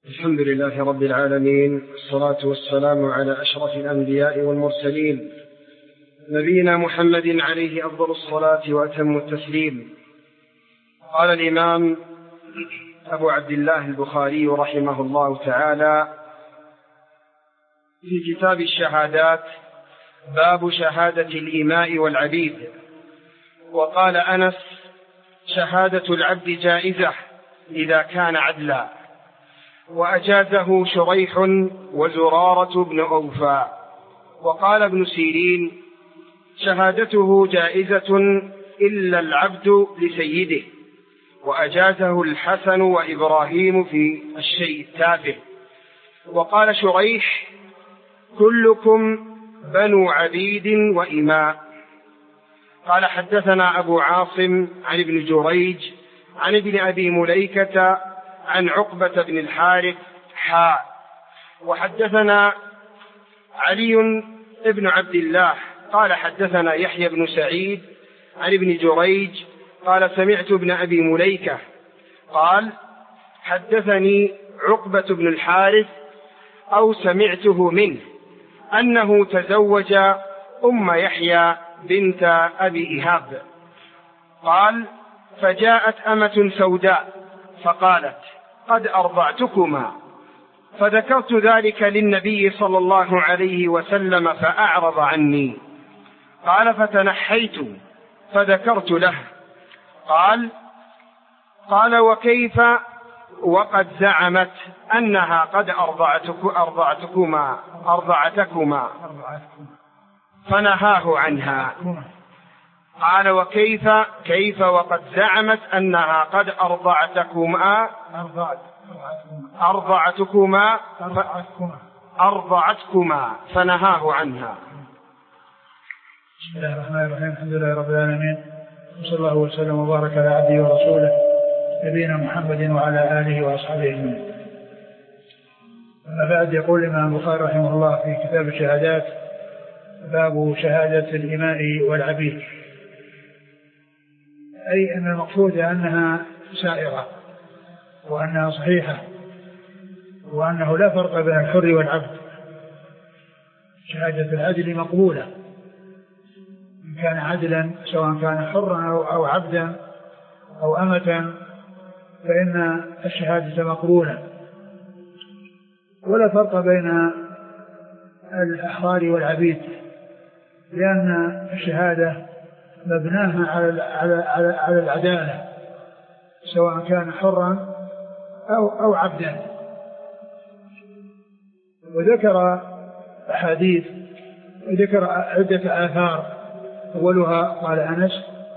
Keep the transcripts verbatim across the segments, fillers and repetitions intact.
الحمد لله رب العالمين، والصلاة والسلام على أشرف الأنبياء والمرسلين، نبينا محمد عليه أفضل الصلاة وأتم التسليم. قال الإمام أبو عبد الله البخاري رحمه الله تعالى في كتاب الشهادات: باب شهادة الإماء والعبيد. وقال أنس: شهادة العبد جائزة إذا كان عدلا. وأجازه شريح وزرارة بن أوفى. وقال ابن سيرين: شهادته جائزة إلا العبد لسيده. وأجازه الحسن وإبراهيم في الشيء التافه. وقال شريح: كلكم بنو عبيد وإماء. قال: حدثنا أبو عاصم عن ابن جريج عن ابن أبي مليكة عن عقبة بن الحارث حاء. وحدثنا علي بن عبد الله قال: حدثنا يحيى بن سعيد عن ابن جريج قال: سمعت ابن أبي مليكة قال: حدثني عقبة بن الحارث أو سمعته منه أنه تزوج أم يحيى بنت أبي إيهاب. قال: فجاءت أمة سوداء فقالت: قد أرضعتكما. فذكرت ذلك للنبي صلى الله عليه وسلم فأعرض عني. قال: فتنحيت فذكرت له. قال قال وكيف وقد زعمت أنها قد أرضعتك أرضعتكما أرضعتكما فنهاه عنها. قال: وكيف كيف وقد زعمت أنها قد أرضعتكما أرضعتكما أرضعتكما فنهاه عنها. بسم الله الرحمن الرحيم. الحمد لله رب العالمين، وصلى الله وسلم وبارك على عبده ورسوله نبينا محمد وعلى آله وأصحابه أجمعين. أما بعد، يقول الإمام البخاري رحمه الله في كتاب الشهادات: باب شهادة الإماء والعبيد، أي أن المقصود أنها سائرة وأنها صحيحة وأنه لا فرق بين الحر والعبد. شهادة العدل مقبولة إن كان عدلا، سواء كان حرا أو عبدا أو أمة، فإن الشهادة مقبولة. ولا فرق بين الأحرار والعبيد، لأن الشهادة مبناها على على على العدالة، سواء كان حرا أو أو عبدا. وذكر أحاديث وذكر عدة آثار. أولها قال أنس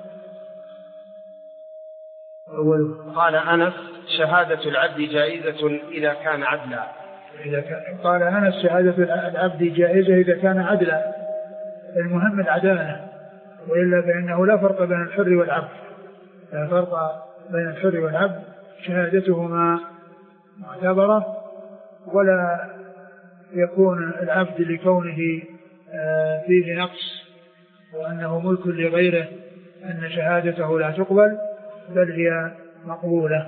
أول قال أنس: شهادة العبد جائزة إذا كان عدلا. إذا كان قال أنس: شهادة العبد جائزة إذا كان عدلا. المهم العدالة، وإلا فإنه لا فرق بين الحر والعبد، لا فرق بين الحر والعبد، شهادتهما معتبرة، ولا يكون العبد لكونه فيه نقص وأنه ملك لغيره أن شهادته لا تقبل، بل هي مقبولة.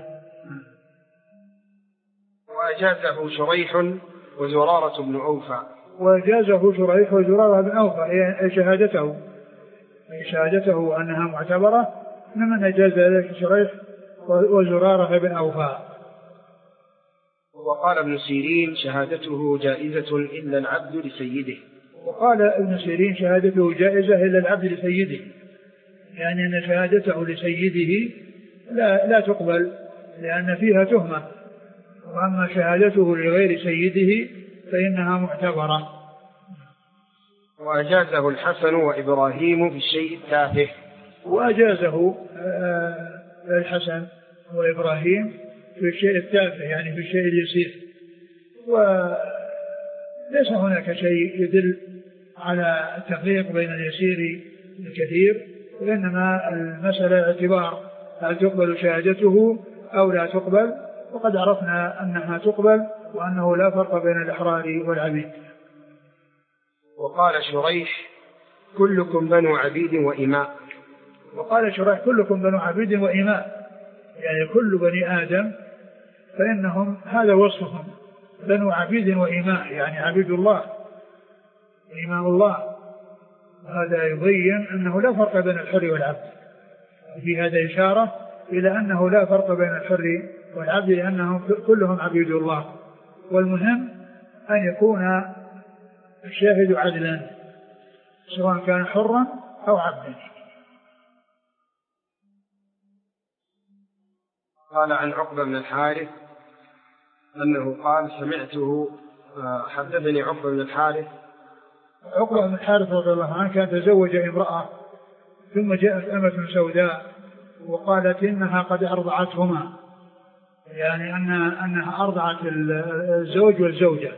وأجازه شريح وزرارة بن أوفى. وأجازه شريح وزرارة بن أوفى هي شهادته شهادته أنها معتبرة، ممن أجاز ذلك شريح وزرارة بن أوفى. وقال ابن سيرين: شهادته جائزة إلا العبد لسيده. وقال ابن سيرين: شهادته جائزة إلا العبد لسيده، يعني أن شهادته لسيده لا, لا تقبل لأن فيها تهمة، وأما شهادته لغير سيده فإنها معتبرة. وأجازه الحسن وإبراهيم في الشيء التافه. وأجازه الحسن وإبراهيم في الشيء التافه، يعني في الشيء اليسير. وليس هناك شيء يدل على التفريق بين اليسير والكثير، وإنما المسألة اعتبار هل تقبل شهادته أو لا تقبل، وقد عرفنا أنها تقبل وأنه لا فرق بين الأحرار والعبيد. وقال شريح: كلكم بنو عبيد وإماء. وقال شريح: كلكم بنو عبيد وإماء، يعني كل بني آدم فإنهم هذا وصفهم بنو عبيد وإماء، يعني عبيد الله وإماء الله. هذا يبين أنه لا فرق بين الحر والعبد. في هذا إشارة إلى أنه لا فرق بين الحر والعبد، لأنهم كلهم عبيد الله. والمهم أن يكون الشاهد عدلا سواء كان حرا أو عبدا. قال عن عقبة بن الحارث أنه قال سمعته حدثني عقبة بن الحارث عقبة بن الحارث رضي الله عنه كان تزوج امرأة ثم جاءت أمة سوداء وقالت إنها قد أرضعتهما، يعني أن أنها أرضعت الزوج والزوجة،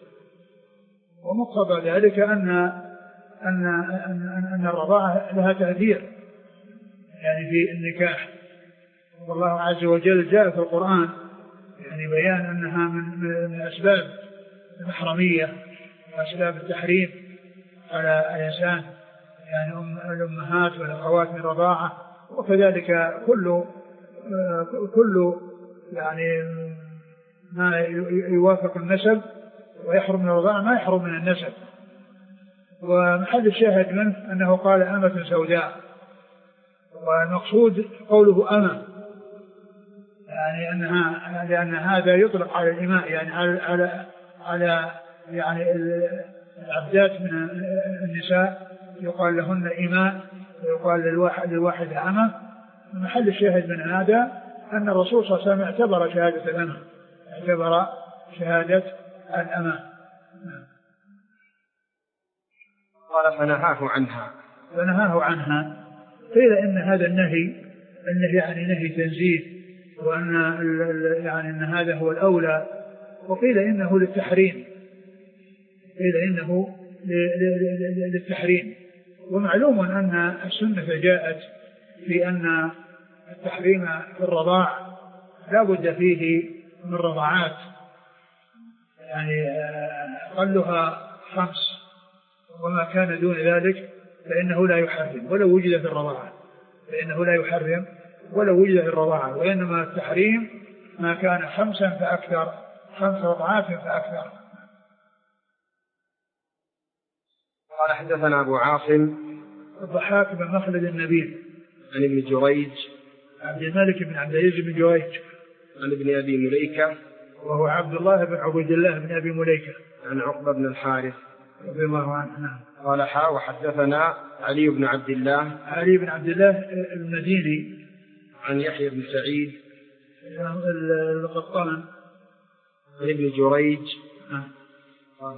ومقتضى ذلك أن أن أن, أن الرضاعة لها تأثير يعني في النكاح. والله عز وجل جاء في القرآن يعني بيان أنها من من أسباب المحرمية وأسباب التحريم على الإنسان، يعني الأمهات والأخوات من الرضاعة، وكذلك كل كل يعني ما يوافق النسب ويحرم من الرضاعة ما يحرم من النسب. ومحل الشاهد منه أنه قال أمة سوداء، والمقصود قوله أمة يعني أنها لأن هذا يطلق على الإماء، يعني على على على يعني العبدات من النساء يقال لهن إماء ويقال للواحد للواحد أمة. محل الشاهد من هذا أن الرسول صلى الله عليه وسلم اعتبر شهادة الأمة اعتبر شهادة الأمة. قال فنهاه عنها فنهاه عنها قيل إن هذا النهي النهي يعني نهي تنزيه، وأن يعني أن هذا هو الأولى، وقيل إنه للتحريم قيل إنه للتحريم. ومعلوم أن السنة جاءت في أن التحريم في الرضاع لا بد فيه من رضاعات، يعني أقلها خمس، وما كان دون ذلك فإنه لا يحرم ولو وجد في الرضاعة فإنه لا يحرم ولو وجد في الرضاعة، وإنما التحريم ما كان خمسا فأكثر، خمس رضعات فأكثر. قال حدثنا أبو عاصم الضحاك بن مخلد النبيل عن ابن جريج عبد الملك بن عبد العزيز بن جريج عن ابن أبي مليكة وهو عبد الله بن عبيد الله بن أبي مليكة عن عقبة بن الحارث رضي الله عنه. قال حا وحدثنا علي بن عبد الله علي بن عبد الله المديني عن يحيى بن سعيد القطان عن ابن جريج قال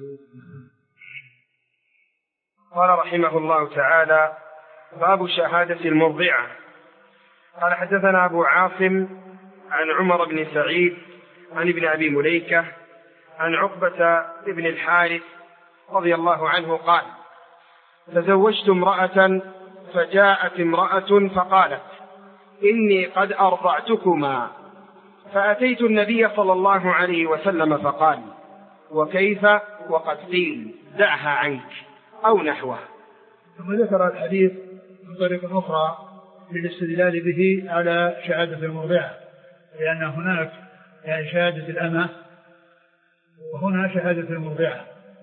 قال رحمه الله تعالى باب شهادة المرضعة. قال حدثنا أبو عاصم عن عمر بن سعيد عن ابن أبي مليكة عن عقبة بن الحارث رضي الله عنه قال تزوجت امرأة فجاءت امرأة فقالت إني قد أرضعتكما، فأتيت النبي صلى الله عليه وسلم فقال وكيف وقد قيل دعها عنك أو نحوه. ثم ذكر الحديث من طريق أخرى للاستدلال به على شهادة المرضعة، لأن هناك يعني شهادة الأمة وهنا شهادة المرضعة.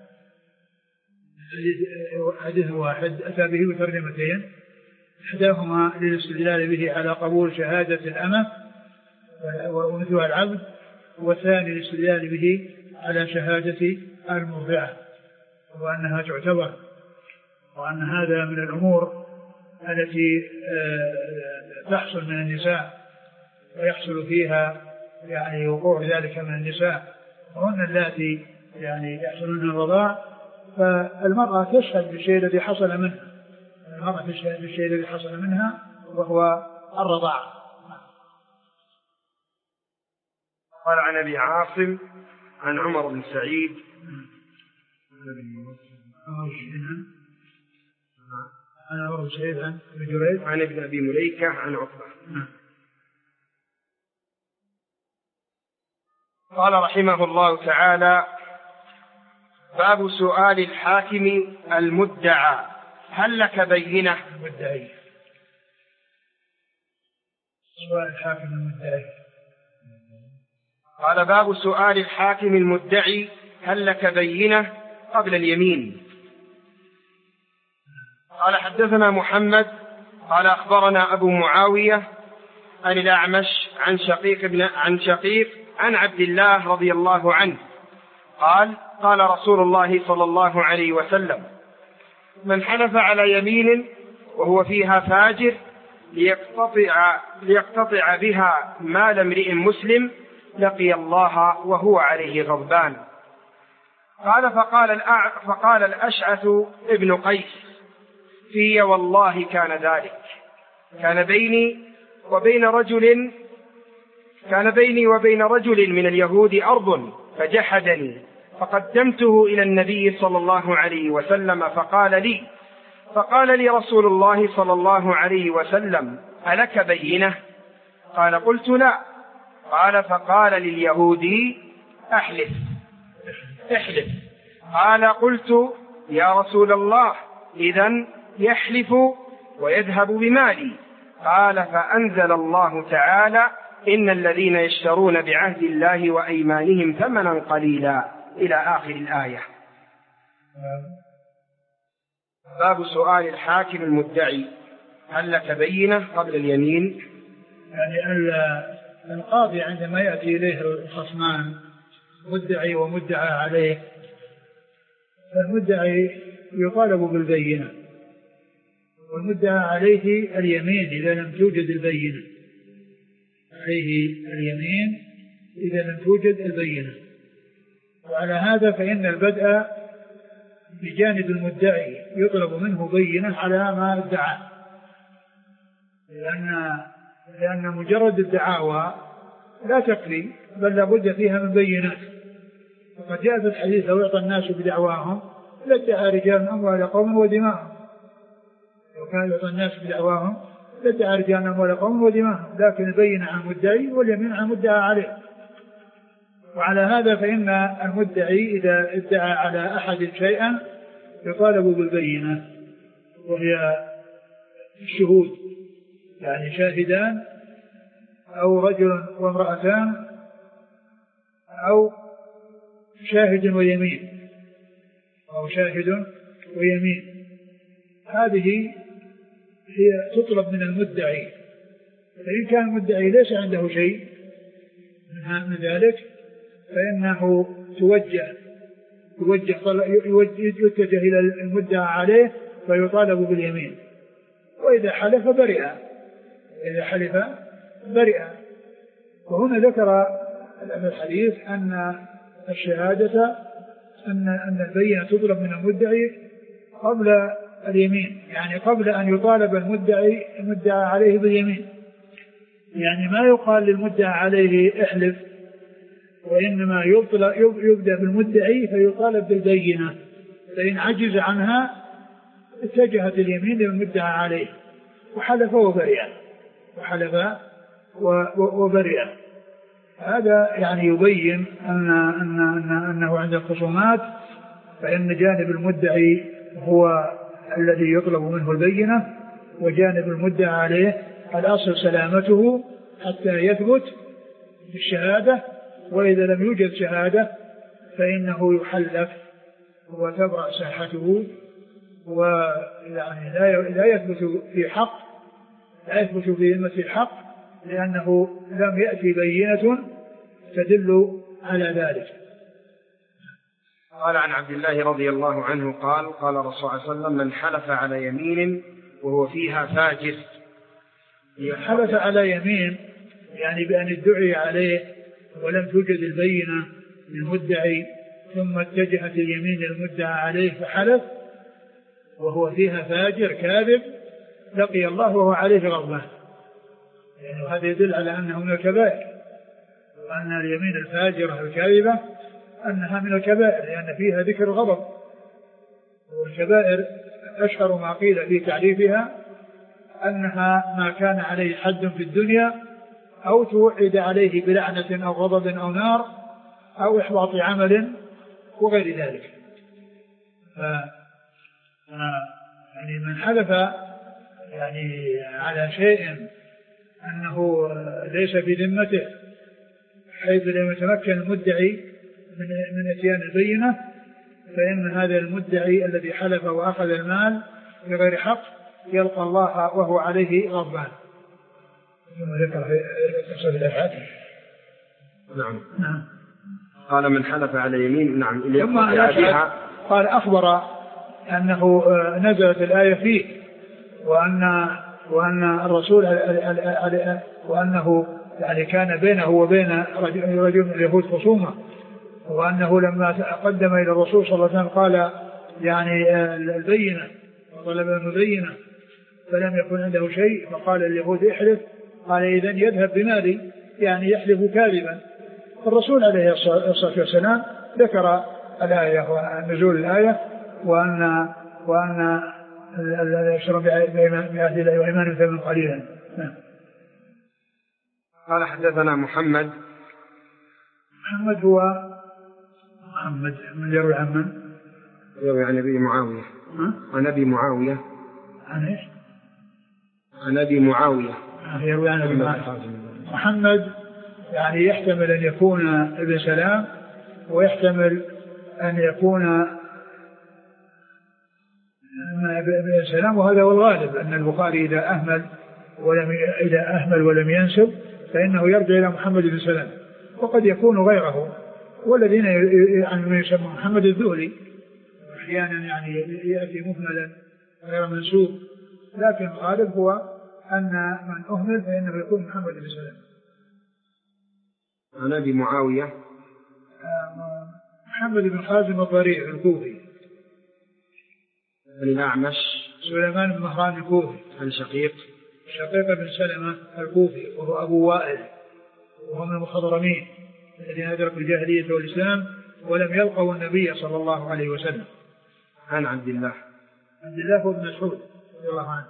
حديث واحد أتى به بترجمتين، إحداهما للاستدلال به على قبول شهادة الأمة ومثلها العبد، والثاني للاستدلال به على شهادة المرضعة وأنها تعتبر، وأن هذا من الأمور التي تحصل من النساء ويحصل فيها يعني وقوع ذلك من النساء، وهن اللاتي يعني يحصلون الرضاع، فالمرأة تشهد بالشيء الذي حصل منها المرأة تشهد بالشيء الذي حصل منها وهو الرضاع. قال عن أبي عاصم عن عمر بن سعيد عن عمر بن سعيد عن ابن جريج عن ابن أبي مليكة عن عقبة. قال رحمه الله تعالى باب سؤال الحاكم المدعى هل لك بينة. المدعي سؤال الحاكم المدعي قال: باب سؤال الحاكم المدعي: هل لك بينة قبل اليمين؟ قال: حدثنا محمد قال أخبرنا أبو معاوية عن الأعمش عن شقيق بن عن شقيق عن عبد الله رضي الله عنه قال: قال رسول الله صلى الله عليه وسلم: من حلف على يمين وهو فيها فاجر ليقتطع, ليقتطع بها مال امرئ مسلم لقي الله وهو عليه غضبان. قال: فقال, فقال الأشعث ابن قيس: في والله كان ذلك، كان بيني وبين رجل كان بيني وبين رجل من اليهود أرض فجحدني، فقدمته إلى النبي صلى الله عليه وسلم فقال لي فقال لي رسول الله صلى الله عليه وسلم: ألك بينة؟ قال: قلت: لا. قال: فقال لليهودي: أحلف احلف. قال: قلت: يا رسول الله، إذن يحلف ويذهب بمالي. قال: فأنزل الله تعالى: إن الذين يشترون بعهد الله وأيمانهم ثمنا قليلا، إلى آخر الآية. باب سؤال الحاكم المدعي: هل لك بينة قبل اليمين؟ يعني القاضي عندما يأتي إليه الخصمان مدعي ومدعى عليه، فالمدعي يطالب بالبينة، والمدعى عليه اليمين إذا لم توجد البينة، عليه اليمين إذا لم توجد البينة. وعلى هذا فإن البدء بجانب المدعي يطلب منه بينة على ما ادعى، لأن لأن مجرد الدعاوى لا تكفي، بل لابد فيها من بينات. وقد جاء في الحديث: لو يعطى الناس بدعواهم لادعى رجال أموال قوم ودماءهم. لو كان يعطى الناس بدعواهم لادعى رجال أموال قوم ودماءهم، لكن البينة عن المدعي واليمين عن المدعى عليه. وعلى هذا فإن المدعي إذا ادعى على أحد شيئا يطالب بالبينة، وهي الشهود، يعني شاهدان أو رجل وامرأتان أو شاهد ويمين أو شاهد ويمين. هذه هي تطلب من المدعي. فإن كان المدعي ليس عنده شيء من ذلك فإنه توجه توجه يتجه إلى المدعى عليه فيطالب باليمين. وإذا حلف برئ إذا حلف برئ. وهنا ذكر الحديث أن الشهادة أن أن البينة تطلب من المدعي قبل اليمين، يعني قبل أن يطالب المدعي المدعى عليه باليمين. يعني ما يقال للمدعى عليه احلف، وإنما يبدأ بالمدعي فيطالب بالبينة، فإن عجز عنها اتجهت اليمين للمدعى عليه وحلف وبرئ وحلف وبرئ. هذا يعني يبين أن أن أن أنه عند الخصومات فإن جانب المدعي هو الذي يطلب منه البينة، وجانب المدعى عليه الأصل سلامته حتى يثبت بالشهادة. وإذا لم يوجد شهادة فإنه يحلف وتبرأ ساحته، ويعني لا يثبت في حق لا يثبت في ذمة الحق، لأنه لم يأتي بينة تدل على ذلك. قال عن عبد الله رضي الله عنه قال: قال رسول الله صلى الله عليه وسلم: من حلف على يمين وهو فيها فاجر. حلف على يمين يعني بأن ادعي عليه ولم توجد البينة للمدعي، ثم اتجهت اليمين للمدعى عليه فحلف وهو فيها فاجر كاذب، لقي الله وهو عليه غضبان. يعني هذا يدل على أنه من الكبائر، وأن اليمين الفاجرة الكاذبة أنها من الكبائر، لأن فيها ذكر الغضب. والكبائر أشهر ما قيل في تعريفها أنها ما كان عليه حد في الدنيا، أو توعد عليه بلعنة أو غضب أو نار أو إحباط عمل وغير ذلك. ف... يعني من حلف يعني على شيء أنه ليس في ذمته حيث لم يتمكن المدعي من من اتيان البينة، فإن هذا المدعي الذي حلف وأخذ المال بغير حق يلقى الله وهو عليه غضبان. نعم. نعم. قال من حلف على يمين. نعم. ثم قال أخبر أنه نزلت الآية فيه، وأن وأن الرسول وأنه يعني كان بينه وبين رجل من اليهود خصومة، وأنه لما قدم إلى الرسول صلى الله عليه وسلم قال يعني البينة وطلب البينة فلم يكن عنده شيء، فقال اليهود احلف، قال إذن يذهب بمالي، يعني يحلف كاذبا. الرسول عليه الصلاة والسلام ذكر الآية ونزول الآية، وأن وأن يشرب بأهل الله وإيمان ثمن قليلا. قال حدثنا محمد. محمد هو محمد من يروي عن من؟ يروي عن أبي معاوية. عن أبي معاوية. عن إيش؟ عن أبي معاوية. يروي عن أبي معاوية. محمد يعني يحتمل أن يكون ابن سلام، ويحتمل أن يكون ابن سلام، وهذا هو الغالب، أن البخاري إذا أهمل ولم إذا أهمل ولم ينسب فإنه يرجع إلى محمد بن سلام، وقد يكون غيره، والذين يعني يسمى محمد الذهلي أحيانا يعني يأتي مهملا غير منسوب، لكن الغالب هو أن من أهمل فإنه يكون محمد بن سلام. عن أبي معاوية محمد بن خازم الضريع الكوفي. عن الأعمش سليمان بن مهران الكوفي. عن شقيق شقيق بن سلمة الكوفي، وهو أبو وائل، وهو من المخضرمين الذين أدركوا الجاهلية والإسلام ولم يلقوا النبي صلى الله عليه وسلم. عن عبد الله عبد الله بن مسعود رضي الله عنه.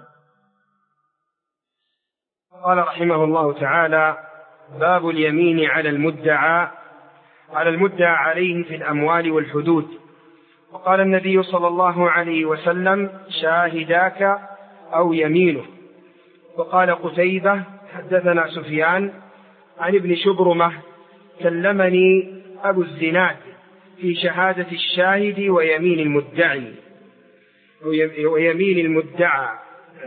قال رحمه الله تعالى: باب اليمين على المدعى على المدعى عليه في الأموال والحدود. وقال النبي صلى الله عليه وسلم: شاهداك أو يمينه. وقال قتيبة: حدثنا سفيان عن ابن شبرمة: كلمني أبو الزناد في شهادة الشاهد ويمين المدعي ويمين المدعى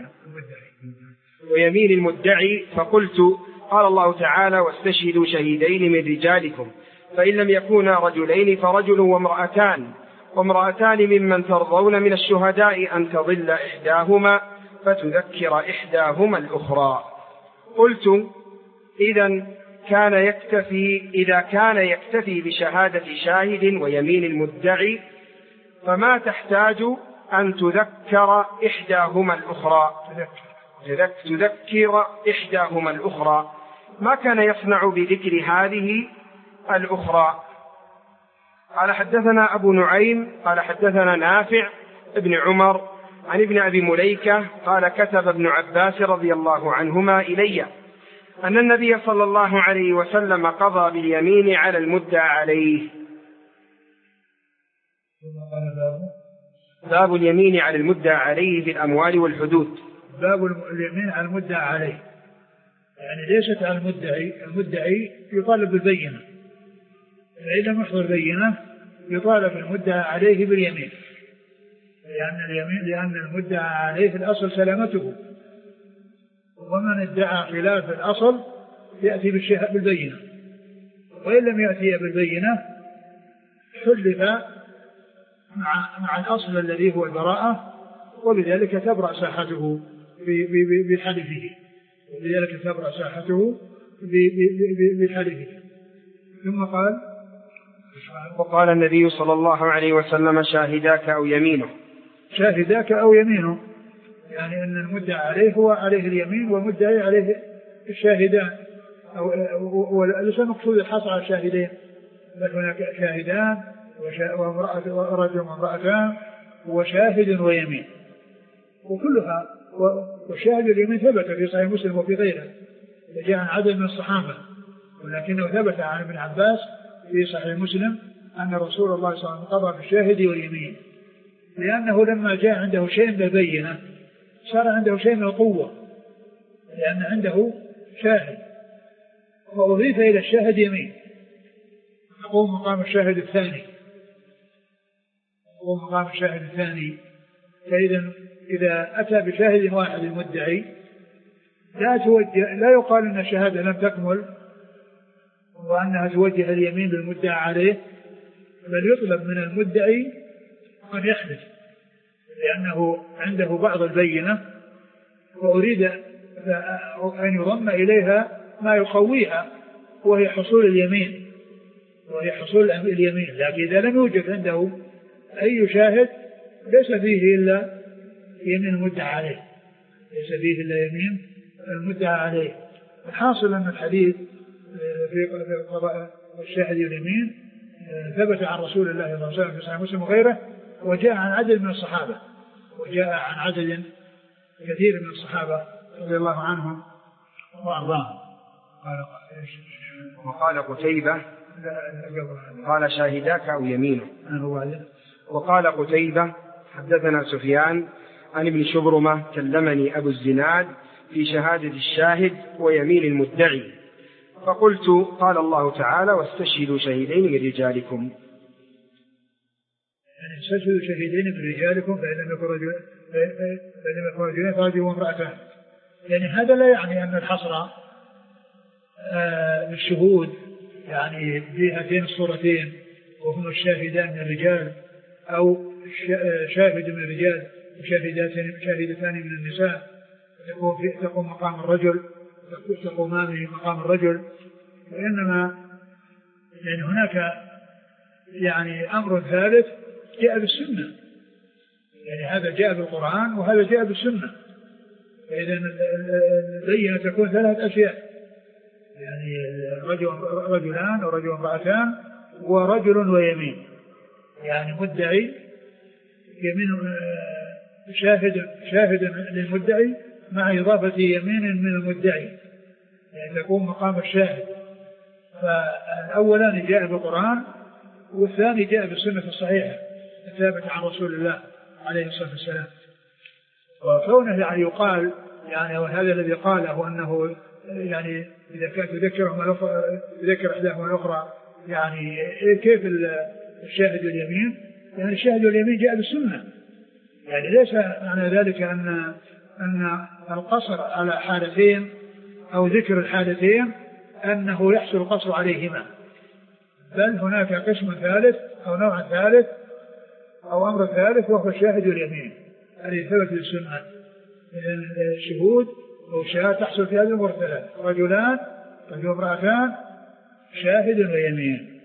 ويمين المدعي فقلت: قال الله تعالى: واستشهدوا شهيدين من رجالكم، فإن لم يكونا رجلين فرجل وامرأتان وامرأتان ممن ترضون من الشهداء أن تضل إحداهما فتذكر إحداهما الأخرى. قلت: إذا كان يكتفي إذا كان يكتفي بشهادة شاهد ويمين المدعي فما تحتاج أن تذكر إحداهما الأخرى تذكر إحداهما الأخرى ما كان يصنع بذكر هذه الأخرى. قال حدثنا أبو نعيم قال حدثنا نافع ابن عمر عن ابن أبي مليكة قال: كتب ابن عباس رضي الله عنهما إلي أن النبي صلى الله عليه وسلم قضى باليمين على المدعى عليه. باب اليمين على المدعى عليه في الأموال والحدود. باب اليمين على المدعى عليه، يعني ليست على المدعي، المدعي يطالب بالبينة، فإذا لم يحضر بينة يطالب المدعى عليه باليمين، لأن اليمين لأن المدعى عليه في الأصل سلامته، ومن ادعى خلاف الأصل يأتي بالبينة، وإن لم يأتي بالبينة حلف مع مع الأصل الذي هو البراءة، ولذلك تبرأ ساحته بحلفه ولذلك تبرأ ساحته بحلفه. ثم قال: وقال النبي صلى الله عليه وسلم: شاهداك أو يمينه. شاهداك أو يمينه، يعني أن المدعى عليه هو عليه اليمين والمدعي عليه الشاهدان، وليس مقصود الحصر على الشاهدين، بل هناك شاهدان ورجل وامرأتان وشاهد ويمين، وكلها والشاهد اليمين ثبت في صحيح مسلم وفي غيره، جاء عن عدد من الصحابة، ولكنه ثبت عن ابن عباس في صحيح مسلم أن رسول الله صلى الله عليه وسلم قضى بالشاهد واليمين، لأنه لما جاء عنده شيء من البينة صار عنده شيء من القوة، لأن عنده شاهد، وأضيف إلى الشاهد يمين، يقوم مقام الشاهد الثاني يقوم مقام الشاهد الثاني فإذا إذا أتى بشاهد واحد المدعي لا توجه لا يقال أن الشهادة لم تكمل وأنها توجه اليمين بالمدعى عليه، بل يطلب من المدعي أن يحلف لأنه عنده بعض البينة وأريد أن يضم إليها ما يقويها وهي حصول اليمين وهي حصول اليمين. لكن إذا لم يوجد عنده أي شاهد ليس فيه إلا يمين المدعى عليه ليس فيه إلا يمين المدعى عليه. الحاصل أن الحديث في قضاء الشاهد واليمين ثبت عن رسول الله صلى الله عليه وسلم في صحيح مسلم وغيره، وجاء عن عدد من الصحابة وجاء عن عدد كثير من الصحابة رضي الله عنهم وأرضاهم. وقال قتيبة قال شاهداك أو يمينه. وقال قتيبة حدثنا سفيان عن ابن شبرمة كلمني أبو الزناد في شهادة الشاهد ويمين المدعي، فقلت قال الله تعالى واستشهدوا شهيدين من رجالكم. يعني استشهدوا شهيدين من رجالكم فإن لم يكن رجل فإن لم يكن رجلين فرجل وامرأتان. يعني هذا لا يعني أن الحصر آه للشهود يعني في هاتين الصورتين وهم الشاهدان من الرجال أو شاهد من الرجال وشاهدتان من النساء تقوم مقام الرجل تقومان مقام الرجل، وإنما يعني هناك يعني أمر ثالث جاء بالسنة، يعني هذا جاء بالقرآن وهذا جاء بالسنة. فإذا البينة تكون ثلاث أشياء، يعني رجل رجلان ورجل امرأتان ورجل ويمين، يعني مدعي يمين شاهد شاهد للمدعي مع إضافة يمين من المدعي، يعني تكون مقام الشاهد. فالأولان جاء بالقرآن والثاني جاء بالسنة الصحيحة الثابتة عن رسول الله عليه الصلاة والسلام. وكونه يعني يقال يعني وهذا الذي قاله أنه يعني إذا كانت تذكرهما تذكر إحداهما الأخرى يعني كيف الشاهد واليمين، يعني الشاهد واليمين جاء بالسنة، يعني ليس معنى ذلك أن أن القصر على حالتين أو ذكر الحالتين أنه يحصل القصر عليهما، بل هناك قسم ثالث أو نوع ثالث أو أمر ثالث وهو الشاهد واليمين الذي ثبت بالسنة. الشهود أو شهادة تحصل في هذه الأمور الثلاث، رجلان رجل امرأتان شاهد ويمين.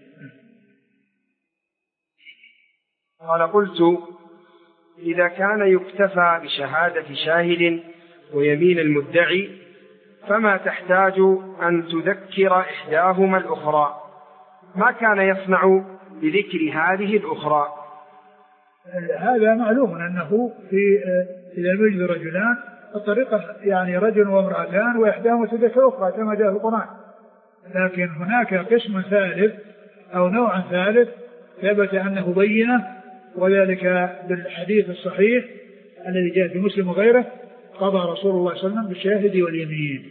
قال قلت إذا كان يكتفى بشهادة شاهد ويمين المدعي فما تحتاج أن تذكر إحداهما الأخرى، ما كان يصنع بذكر هذه الأخرى؟ هذا معلوم أنه في إذا يوجد رجلان الطريقة يعني رجل وامرأتان وإحداهما تذكر أخرى كما جاء في القرآن، لكن هناك قسم ثالث أو نوع ثالث ثبت أنه بينة، وذلك بالحديث الصحيح الذي جاء في مسلم وغيره قضى رسول الله صلى الله عليه وسلم بالشاهد واليمين.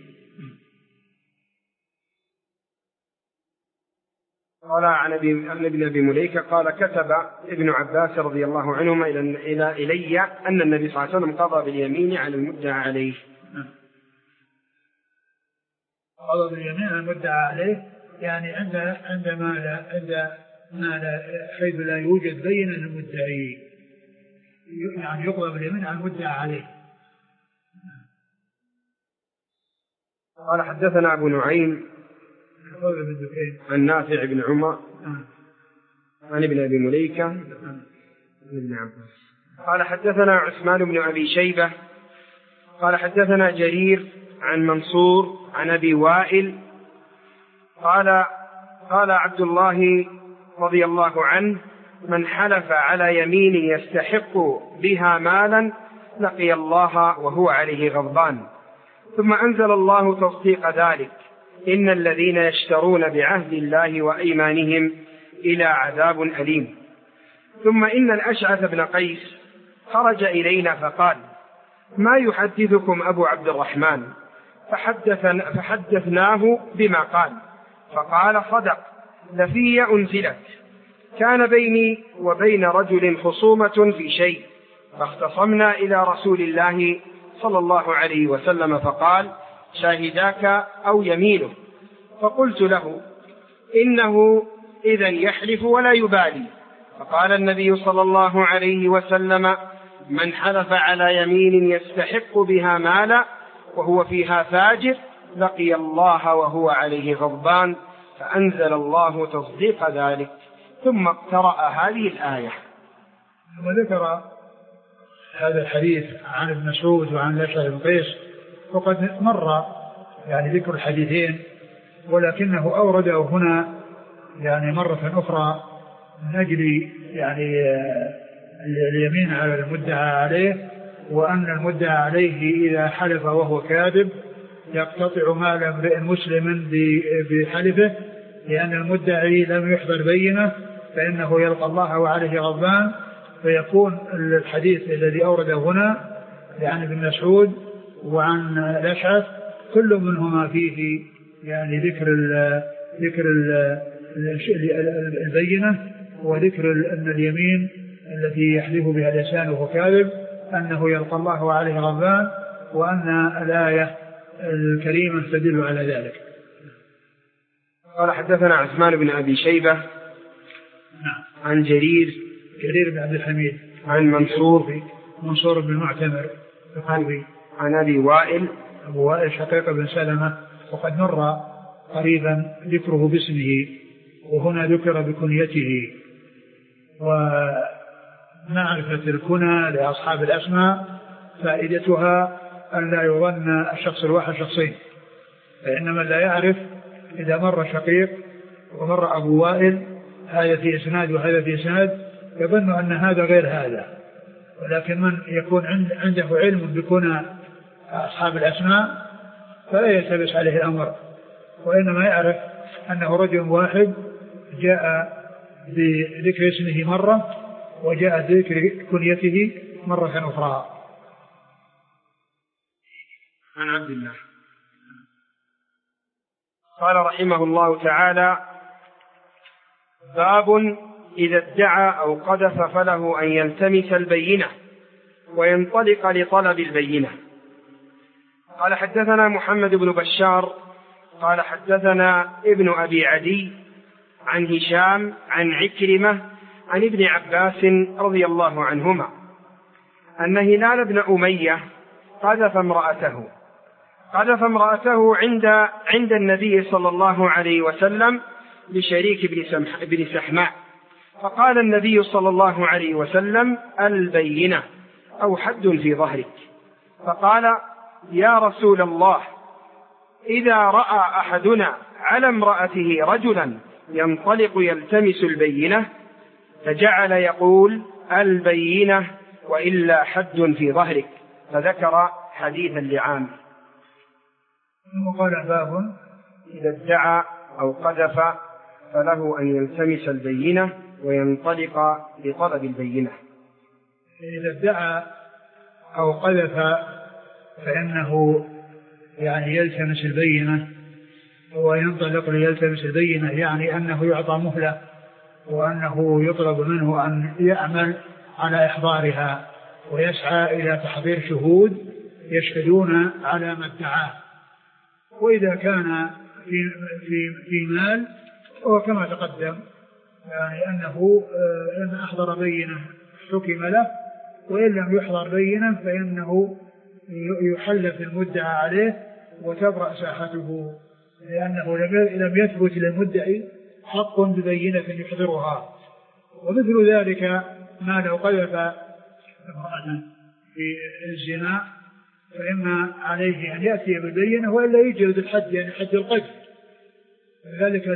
قال عن ابن أبي مليكة قال كتب ابن عباس رضي الله عنهما إلى إلي أن النبي صلى الله عليه وسلم قضى باليمين على المدعى عليه. قضى باليمين على المدعى عليه يعني عند عندما لا عند ما لا حيث لا يوجد بينة للمدعي، يعني يقضى باليمين على المدعى عليه. قال حدثنا أبو نعيم عن نافع بن عمر عن ابن أبي مليكة قال حدثنا عثمان بن أبي شيبة قال حدثنا جرير عن منصور عن أبي وائل قال قال عبد الله رضي الله عنه من حلف على يمين يستحق بها مالا لقي الله وهو عليه غضبان. ثم أنزل الله تصديق ذلك إن الذين يشترون بعهد الله وأيمانهم إلى عذاب أليم. ثم إن الأشعث بن قيس خرج إلينا فقال ما يحدثكم أبو عبد الرحمن؟ فحدثنا فحدثناه بما قال فقال صدق لفي أنزلت كان بيني وبين رجل خصومة في شيء فاختصمنا إلى رسول الله صلى الله عليه وسلم فقال شاهداك أو يمينه. فقلت له إنه إذا يحلف ولا يبالي. فقال النبي صلى الله عليه وسلم من حلف على يمين يستحق بها مالا وهو فيها فاجر لقي الله وهو عليه غضبان. فأنزل الله تصديق ذلك ثم اقترأ هذه الآية. وذكر هذا الحديث عن ابن مسعود وعن الأشعث بن قيس وقد مر يعني ذكر الحديثين، ولكنه أورده هنا يعني مرة أخرى من أجل يعني اليمين على المدعى عليه، وأن المدعى عليه إذا حلف وهو كاذب يقتطع مال امرئ مسلم بحلفه، لأن المدعي لم يحضر بينه فإنه يلقى الله وعليه غضبان. فيكون الحديث الذي أورده هنا يعني ابن مسعود وعن الأشعث كل منهما فيه يعني ذكر ال ذكر ال البينة وذكر أن اليمين التي يحلف بها الإنسان وهو كاذب أنه يلقى الله وعليه غضبان، وأن الآية الكريمة تدل على ذلك. قال حدثنا عثمان بن أبي شيبة نعم. عن جرير جرير بن عبد الحميد عن منصور منصور بن معتمر القلبي عن أبي وائل أبو وائل شقيق بن سلمة، وقد مر قريبا ذكره باسمه وهنا ذكر بكنيته. ومعرفة الكنى لأصحاب الأسماء فائدتها أن لا يظن الشخص الواحد شخصين، فإن من لا يعرف إذا مر شقيق ومر أبو وائل هذا في إسناد وهذا في إسناد يظن أن هذا غير هذا، ولكن من يكون عنده علم بكنى أصحاب الأسماء فلا يلتبس عليه الأمر، وإنما يعرف أنه رجل واحد جاء بذكر اسمه مرة وجاء بذكر كنيته مرة أخرى. عن عبد الله قال رحمه الله تعالى باب إذا ادعى أو قذف فله أن يلتمس البينة وينطلق لطلب البينة. قال حدثنا محمد بن بشار قال حدثنا ابن أبي عدي عن هشام عن عكرمة عن ابن عباس رضي الله عنهما أن هلال بن أمية قذف امرأته قذف امرأته عند عند النبي صلى الله عليه وسلم لشريك بن سحماء، فقال النبي صلى الله عليه وسلم البينة أو حد في ظهرك. فقال يا رسول الله إذا رأى أحدنا على امرأته رجلا ينطلق يلتمس البينة فجعل يقول البينة وإلا حد في ظهرك، فذكر حديث اللعان. وقال باب إذا ادعى أو قذف فله أن يلتمس البينة وينطلق لطلب البينة. إذا ادعى أو قذف فإنه يعني يلتمس البينة وينطلق ليلتمس البينة، يعني أنه يعطى مهلة وأنه يطلب منه أن يعمل على إحضارها ويسعى إلى تحضير شهود يشهدون على ما ادعاه. وإذا كان في, في, في مال وكما تقدم يعني أنه إن أحضر بينة حكم له، وإن لم يحضر بينة فإنه يحلف المدعى عليه وتبرأ ساحته، لأنه لم يثبت للمدعي حق ببينة يحضرها. ومثل ذلك ما لو قذف امرأة في الزنا فإما عليه أن يأتي بالبينة وإلا يجلد الحد، يعني حد القذف، ذلك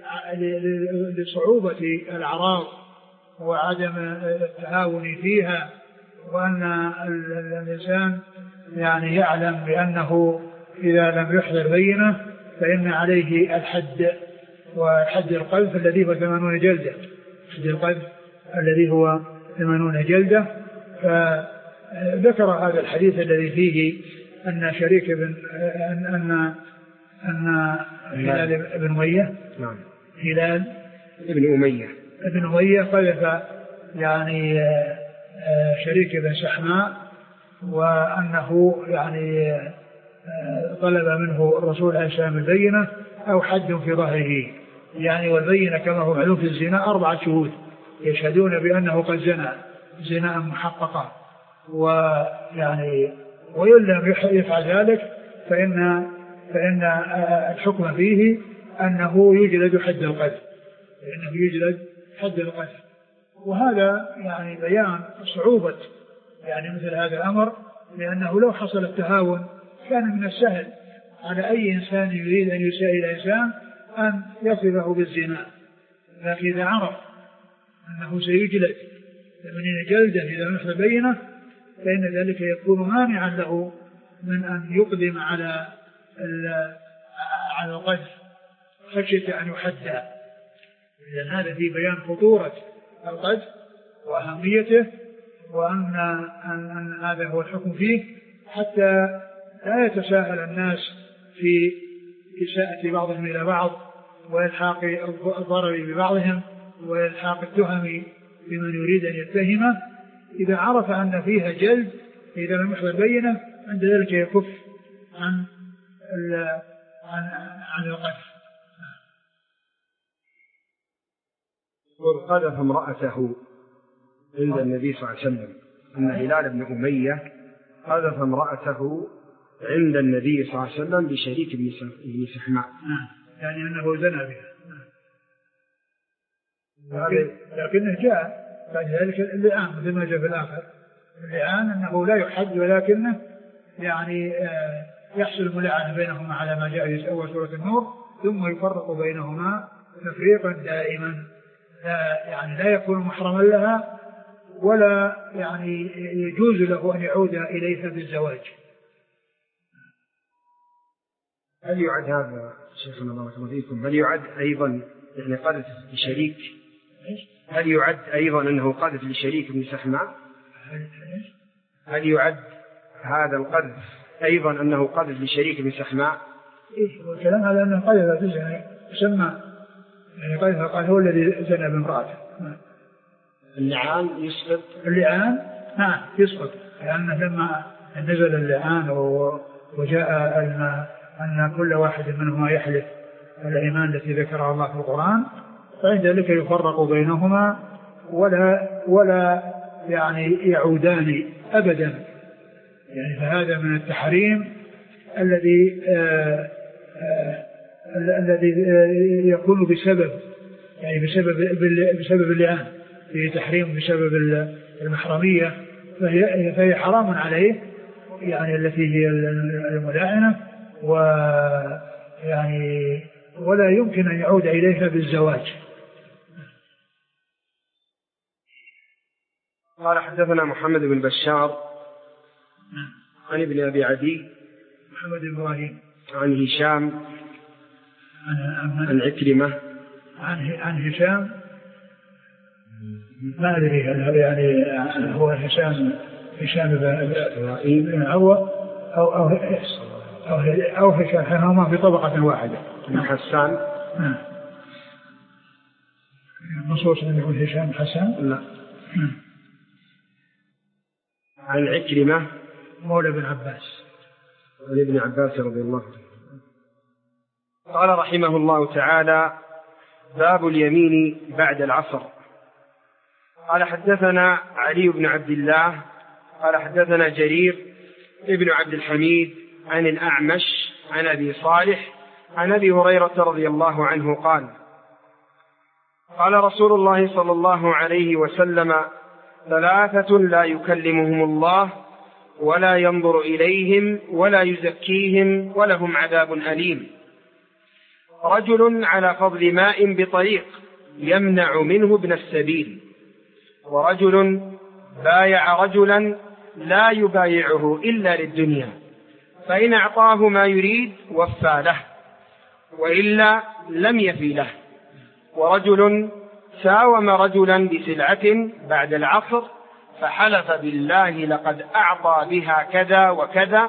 لصعوبة الأعراض وعدم التهاون فيها، وأن الإنسان يعني يعلم بأنه إذا لم يحضر بينة فإن عليه الحد، وحد القذف الذي هو ثمانون جلدة، حد القذف الذي هو ثمانون جلدة. فذكر هذا الحديث الذي فيه أن شريك بن أن أن أن هلال بن أمية نعم هلال ابن أمية ابن أمية قذف يعني شريك بن سحماء، وأنه يعني طلب منه الرسول عليه السلام البينة أو حد في ظهره، يعني والبينة كما هو معلوم في الزنا أربعة شهود يشهدون بأنه قد زنى زنا محققا، ويعني وإن لم يفعل ذلك فإن فإن الحكم فيه أنه يجلد حد القذف، لأنه يجلد حد القذف. وهذا يعني بيان صعوبة يعني مثل هذا الأمر، لأنه لو حصل التهاون كان من السهل على أي إنسان يريد أن يساء إلى إنسان أن يصفه بالزنا، لكن إذا عرف أنه سيجلد ثمانين جلدة إذا نحن بينه فإن ذلك يكون مانعا له من أن يقدم على على القذف خشية أن يحدى. إذن هذا في بيان خطورة القذف وأهميته، وأن أن أن هذا هو الحكم فيه، حتى لا يتساهل الناس في إساءة بعضهم إلى بعض وإلحاق الضرر ببعضهم وإلحاق التهم بمن يريد أن يتهمه. إذا عرف أن فيها جلد إذا لم يحضر بينه عند ذلك يكف عن عن عن القذف. وقذف امرأته عند النبي صلى الله عليه وسلم، أن هلال بن أمية قذف امرأته عند النبي صلى الله عليه وسلم بشريك بن سحماء، يعني أنه زنى بها، لكن لكنه جاء بعد ذلك اللعان مثل ما جاء في الآخر، اللعان أنه لا يحد ولكنه يعني يحصل الملاعنة بينهما على ما جاء في أول سورة النور، ثم يفرق بينهما تفريقا دائما، لا يعني لا يكون محرما لها ولا يعني يجوز له أن يعود إليها بالزواج. هل يعد هذا شيخنا الله وسلم هل يعد أيضا يعني قذف لشريك؟ هل يعد أيضا أنه قذف لشريك بن سحماء؟ هل يعد هذا القذف أيضا أنه قذف لشريك بن سحماء؟ إيه والكلام على أنه قذف يعني يسمى يعني قذف، قال هو الذي زنى بامرأته. اللعان يسقط؟ اللعان نعم يسقط، لأنه لما نزل اللعان وجاء أن كل واحد منهما يحلف الأيمان التي ذكرها الله في القرآن، فعند ذلك يفرق بينهما ولا ولا يعني يعودان أبدا. يعني فهذا من التحريم الذي آآ آآ الذي يكون بسبب يعني بسبب بسبب اللعان، في تحريم بسبب المحرمية، فهي فهي حرام عليه يعني التي هي الملاعنة، ويعني ولا يمكن أن يعود إليها بالزواج. قال حدثنا محمد بن بشار عن ابن أبي عدي محمد بن إبراهيم عن هشام عن, عن عكرمة عن, عن هشام ما أدري هل يعني هو هشام هشام بن عروة أو أو أو أو هشام، هما في طبقة واحدة. حسان نصوص أن يقول هشام حسان لا. عن عكرمة مولى بن عباس عن ابن عباس رضي الله عنه قال رحمه الله تعالى: باب اليمين بعد العصر. قال حدثنا علي بن عبد الله قال حدثنا جرير ابن عبد الحميد عن الأعمش عن أبي صالح عن أبي هريرة رضي الله عنه قال: قال رسول الله صلى الله عليه وسلم: ثلاثة لا يكلمهم الله ولا ينظر إليهم ولا يزكيهم ولهم عذاب أليم: رجل على فضل ماء بطريق يمنع منه ابن السبيل، ورجل بايع رجلا لا يبايعه إلا للدنيا، فإن أعطاه ما يريد وفى له وإلا لم يفي له، ورجل ساوم رجلا بسلعة بعد العصر فحلف بالله لقد أعطى بها كذا وكذا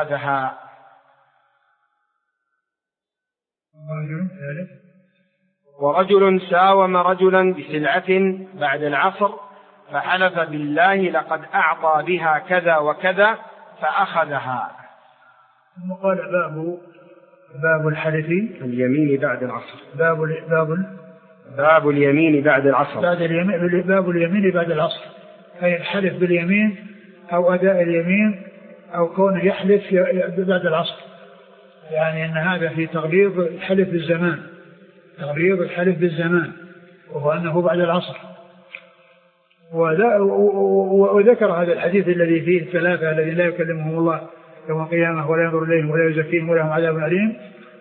فأخذها. ورجل ساوم رجلا بسلعة بعد العصر فحلف بالله لقد أعطى بها كذا وكذا فأخذها. ثم قال باب باب الحلف اليمين بعد العصر. باب باب باب اليمين بعد العصر. بعد اليمين باب اليمين بعد العصر، أي الحلف باليمين أو أداء اليمين أو كونه يحلف بعد العصر، يعني أن هذا في تغليظ الحلف بالزمان، تغليظ الحلف بالزمان وهو أنه بعد العصر. وذكر هذا الحديث الذي فيه الثلاثة الذين لا يكلمهم الله يوم القيامة ولا ينظر إليهم ولا يزكيهم ولهم عذاب أليم،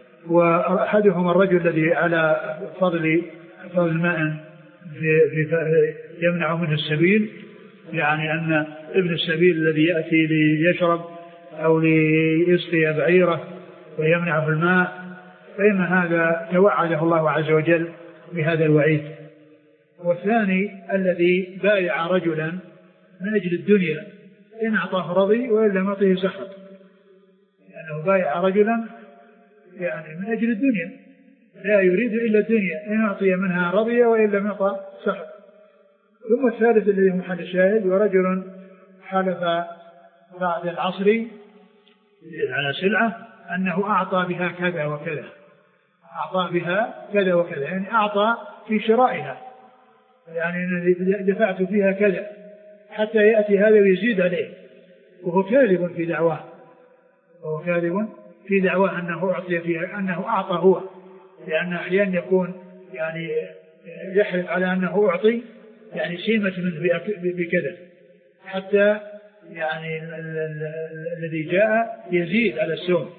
وأحدهم الرجل الذي على فضل فضل ماء في في يمنع منه السبيل، يعني أن ابن السبيل الذي يأتي ليشرب أو ليسقي بعيره ويمنع في الماء، فإن هذا توعده الله عز وجل بهذا الوعيد. والثاني الذي بايع رجلا من أجل الدنيا، إن أعطاه رضي وإن لم يعطه سخط، لأنه بايع رجلا يعني من أجل الدنيا لا يريد إلا الدنيا، إن أعطي منها رضي وإن لم يعطى سخط. ثم الثالث الذي هو محل الشاهد، ورجل حلف بعد العصر على سلعة أنه أعطى بها كذا وكذا، أعطى بها كذا وكذا، يعني أعطى في شرائها، يعني دفعت فيها كذا، حتى يأتي هذا ويزيد عليه، وهو كاذب في دعواه، وهو كاذب في دعواه أنه أعطي فيها، أنه أعطى هو، لأن أحيانا يكون يعني يحلف على أنه أعطي يعني سيمة منه بكذا، حتى يعني الذي جاء يزيد على السوم.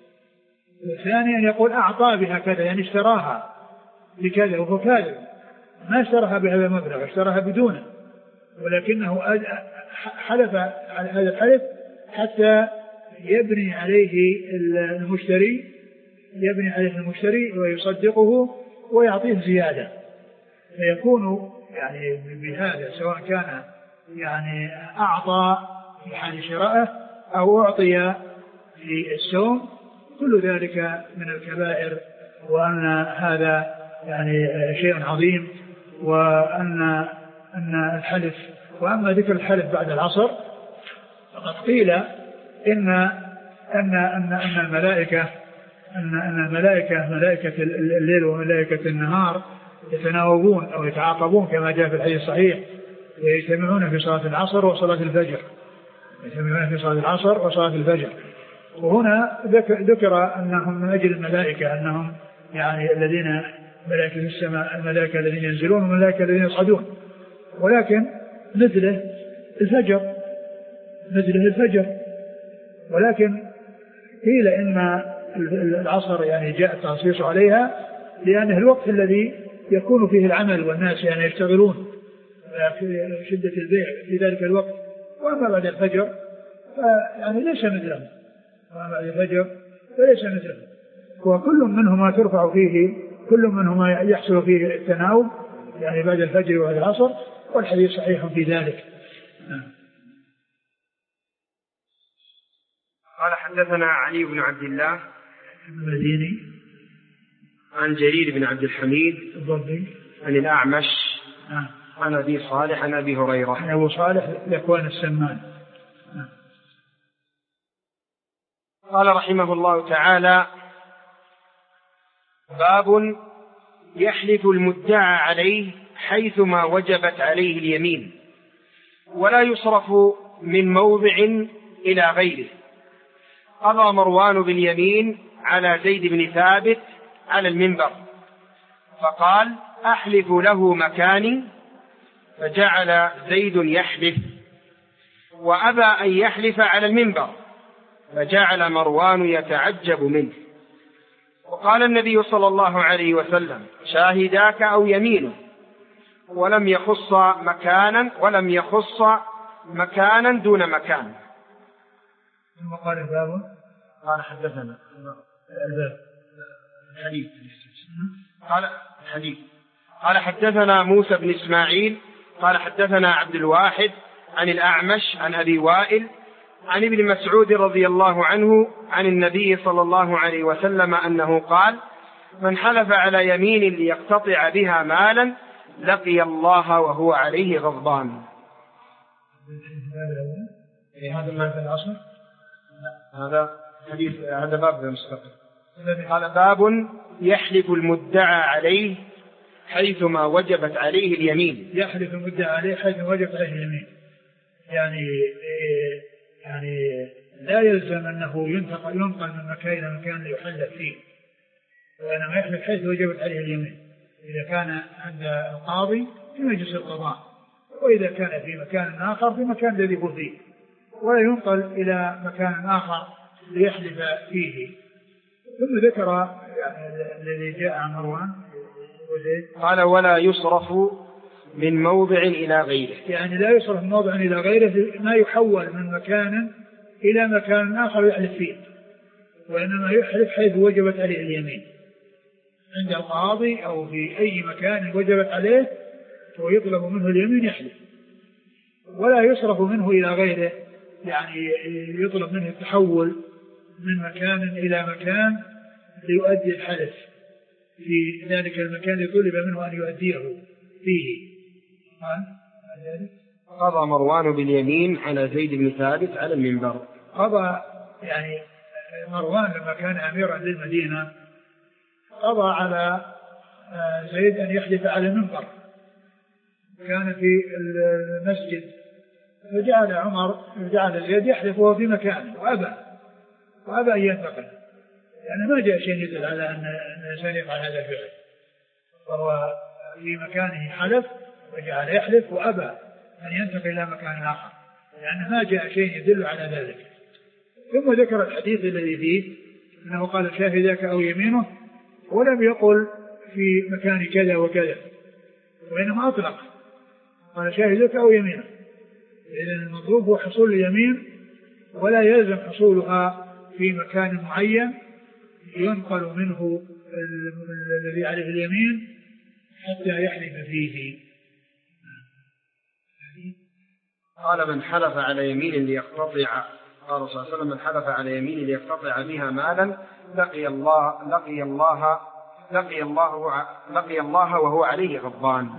الثاني أن يقول أعطى بها كذا، يعني اشتراها بكذا، وهو كاذب، ما اشتراها بهذا المبلغ، اشتراها بدونه، ولكنه حلف على هذا الحلف حتى يبني عليه المشتري يبني عليه المشتري ويصدقه ويعطيه زيادة، فيكون يعني بهذا سواء كان يعني أعطى في حال شرائه أو أعطي في السوم، كل ذلك من الكبائر، وأن هذا يعني شيء عظيم، وأن أن الحلف. وأما ذكر الحلف بعد العصر فقد قيل إن أن أن أن الملائكة أن أن الملائكة ملائكة الليل وملائكة النهار يتناوبون أو يتعاقبون كما جاء في الحديث الصحيح، ويجتمعون في صلاة العصر وصلاة الفجر، يجتمعون في صلاة العصر وصلاة الفجر. وهنا ذكر أنهم من أجل الملائكة، أنهم يعني الذين ملائكة السماء، الملائكة الذين ينزلون والملائكة الذين يصعدون، ولكن مثله الفجر مثله الفجر ولكن قيل إن العصر يعني جاء التنصيص عليها لأنه الوقت الذي يكون فيه العمل والناس يعني يشتغلون في شدة البيع في ذلك الوقت. وأما بعد الفجر يعني ليس مثله، وأما بعد الفجر فليس مثله، وكل منهما ترفع فيه، كل منهما يحصل فيه التناوب يعني بعد الفجر وبعد العصر، والحديث صحيح في ذلك. قال حدثنا علي بن عبد الله المديني عن جرير بن عبد الحميد الضبي عن الأعمش آه. عن أبي صالح عن أبي هريرة عن أبو صالح ذكوان السمان آه. قال رحمه الله تعالى: باب يحلف المدعى عليه حيثما وجبت عليه اليمين، ولا يصرف من موضع إلى غيره. قضى مروان باليمين على زيد بن ثابت على المنبر، فقال: أحلف له مكاني، فجعل زيد يحلف، وأبى أن يحلف على المنبر، فجعل مروان يتعجب منه. وقال النبي صلى الله عليه وسلم: شاهداك أو يمينه، ولم يخص مكانا ولم يخص مكانا دون مكان. ثم قال الباب قال حدثنا الحديث قال الحديث قال حدثنا موسى بن إسماعيل قال حدثنا عبد الواحد عن الأعمش عن أبي وائل عن ابن مسعود رضي الله عنه عن النبي صلى الله عليه وسلم أنه قال: من حلف على يمين ليقتطع بها مالا لقي الله وهو عليه غضبان. هذا ما في الأصل؟ هذا حديث، هذا باب مستقل. هذا باب يحلف المدعى عليه حيثما وجبت عليه اليمين. يحلف المدعى عليه حيثما وجبت عليه اليمين، يعني يعني لا يلزم أنه ينتقل ينقل من مكان إلى مكان ليحلف فيه، وإنما يحلف حيث وجبت عليه اليمين. إذا كان عند القاضي في مجلس القضاء، وإذا كان في مكان آخر في مكان الذي هو فيه، ولا ينقل إلى مكان آخر ليحلف فيه. ثم ذكر يعني الذي جاء عن مروان قال ولا يصرف من موضع إلى غيره، يعني لا يصرف من موضع إلى غيره، ما يحول من مكان إلى مكان آخر يحلف فيه، وإنما يحلف حيث وجبت عليه اليمين عند القاضي أو في أي مكان وجبت عليه ويطلب منه اليمين يحلف. ولا يصرف منه إلى غيره، يعني يطلب منه التحول من مكان إلى مكان ليؤدي الحلف في ذلك المكان الذي طلب منه أن يؤديه فيه. قضى مروان باليمين على زيد بن ثابت على المنبر. قضى يعني مروان لما كان أميرا للمدينة قضى على زيد أن يحلف على المنبر، كان في المسجد، فجعل عمر جعل زيد يحلف وهو في مكانه وأبى وأبى أن ينتقل، يعني ما جاء شيء يدل على أن الإنسان يفعل هذا الفعل، وهو في مكانه حلف وجعل يحلف وأبى أن ينتقل إلى مكان آخر، يعني ما جاء شيء يدل على ذلك. ثم ذكر الحديث الذي فيه أنه قال شاهدك أو يمينه، ولم يقل في مكان كذا وكذا، وإنما أطلق قال شاهدك أو يمينه، لأن المطلوب هو حصول اليمين، ولا يلزم حصولها في مكان معين ينقل منه الذي عليه اليمين حتى يحلف فيه. قال من حلف على يمين ليقتطع، قال صلى الله عليه وسلم من حلف على يمين ليقتطع بها مالا لقي الله لقي الله لقي الله لقي الله وهو عليه غضبان.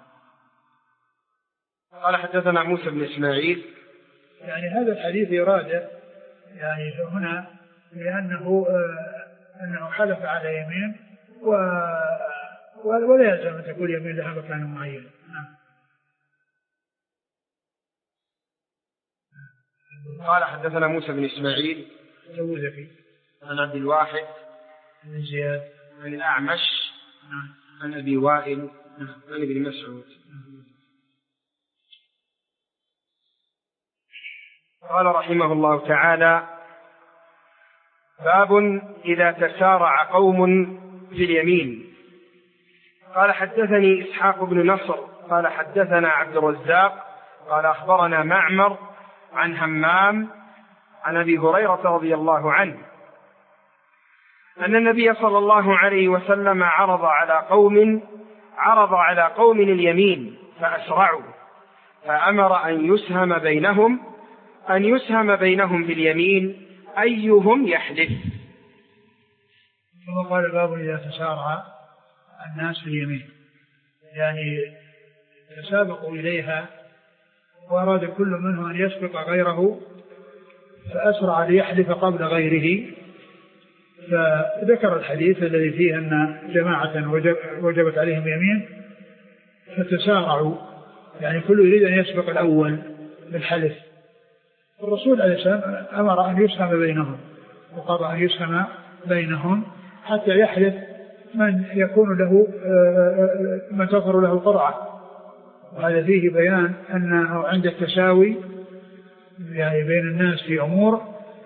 قال حدثنا موسى بن إسماعيل. يعني هذا الحديث إرادة يعني هنا لأنه أنه حلف على يمين و ولا يلزم أن تكون يمين لها مكان معين. قال حدثنا موسى بن إسماعيل جوزكي عن عبد الواحد بن زياد عن الأعمش عن أبي وائل عن ابن مسعود. قال رحمه الله تعالى باب إذا تسارع قوم في اليمين. قال حدثني إسحاق بن نصر قال حدثنا عبد الرزاق قال أخبرنا معمر عن همام عن أبي هريرة رضي الله عنه أن النبي صلى الله عليه وسلم عرض على قوم عرض على قوم اليمين فأسرعوا، فأمر أن يسهم بينهم أن يسهم بينهم باليمين أيهم يحلف. ثم قال باب إذا تسارع الناس في اليمين، يعني تسابقوا إليها وأراد كل منه أن يسبق غيره فأسرع ليحلف قبل غيره. فذكر الحديث الذي فيه أن جماعة وجبت عليهم يمين فتسارعوا، يعني كل يريد أن يسبق الأول بالحلف. الرسول عليه السلام أمر أن يسهم بينهم وقضى أن يسهم بينهم حتى يحلف من يكون له من تظهر له القرعة، وهذا فيه بيان أنه عند التساوي يعني بين الناس في أمور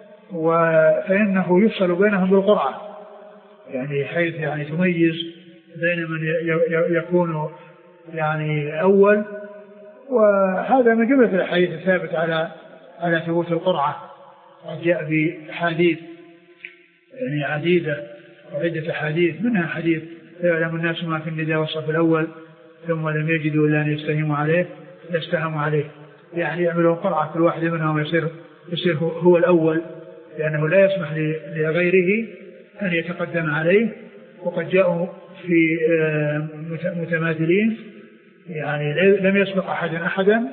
فإنه يفصل بينهم بالقرعة، يعني حيث يعني تميز بين من يكون يعني أول، وهذا من جملة الحديث الثابت على على ثبوت القرعة. جاء في حديث يعني عديدة وعدة حديث، منها حديث يعلم الناس ما في النداء والصف الأول ثم لم يجدوا إلا أن يستهموا عليه يستهموا عليه، يعني يعملون قرعة كل واحد منهم يصير يصير هو الأول، لأنه لا يسمح لغيره أن يتقدم عليه، وقد جاءوا في متماثلين يعني لم يسبق أحد أحدا،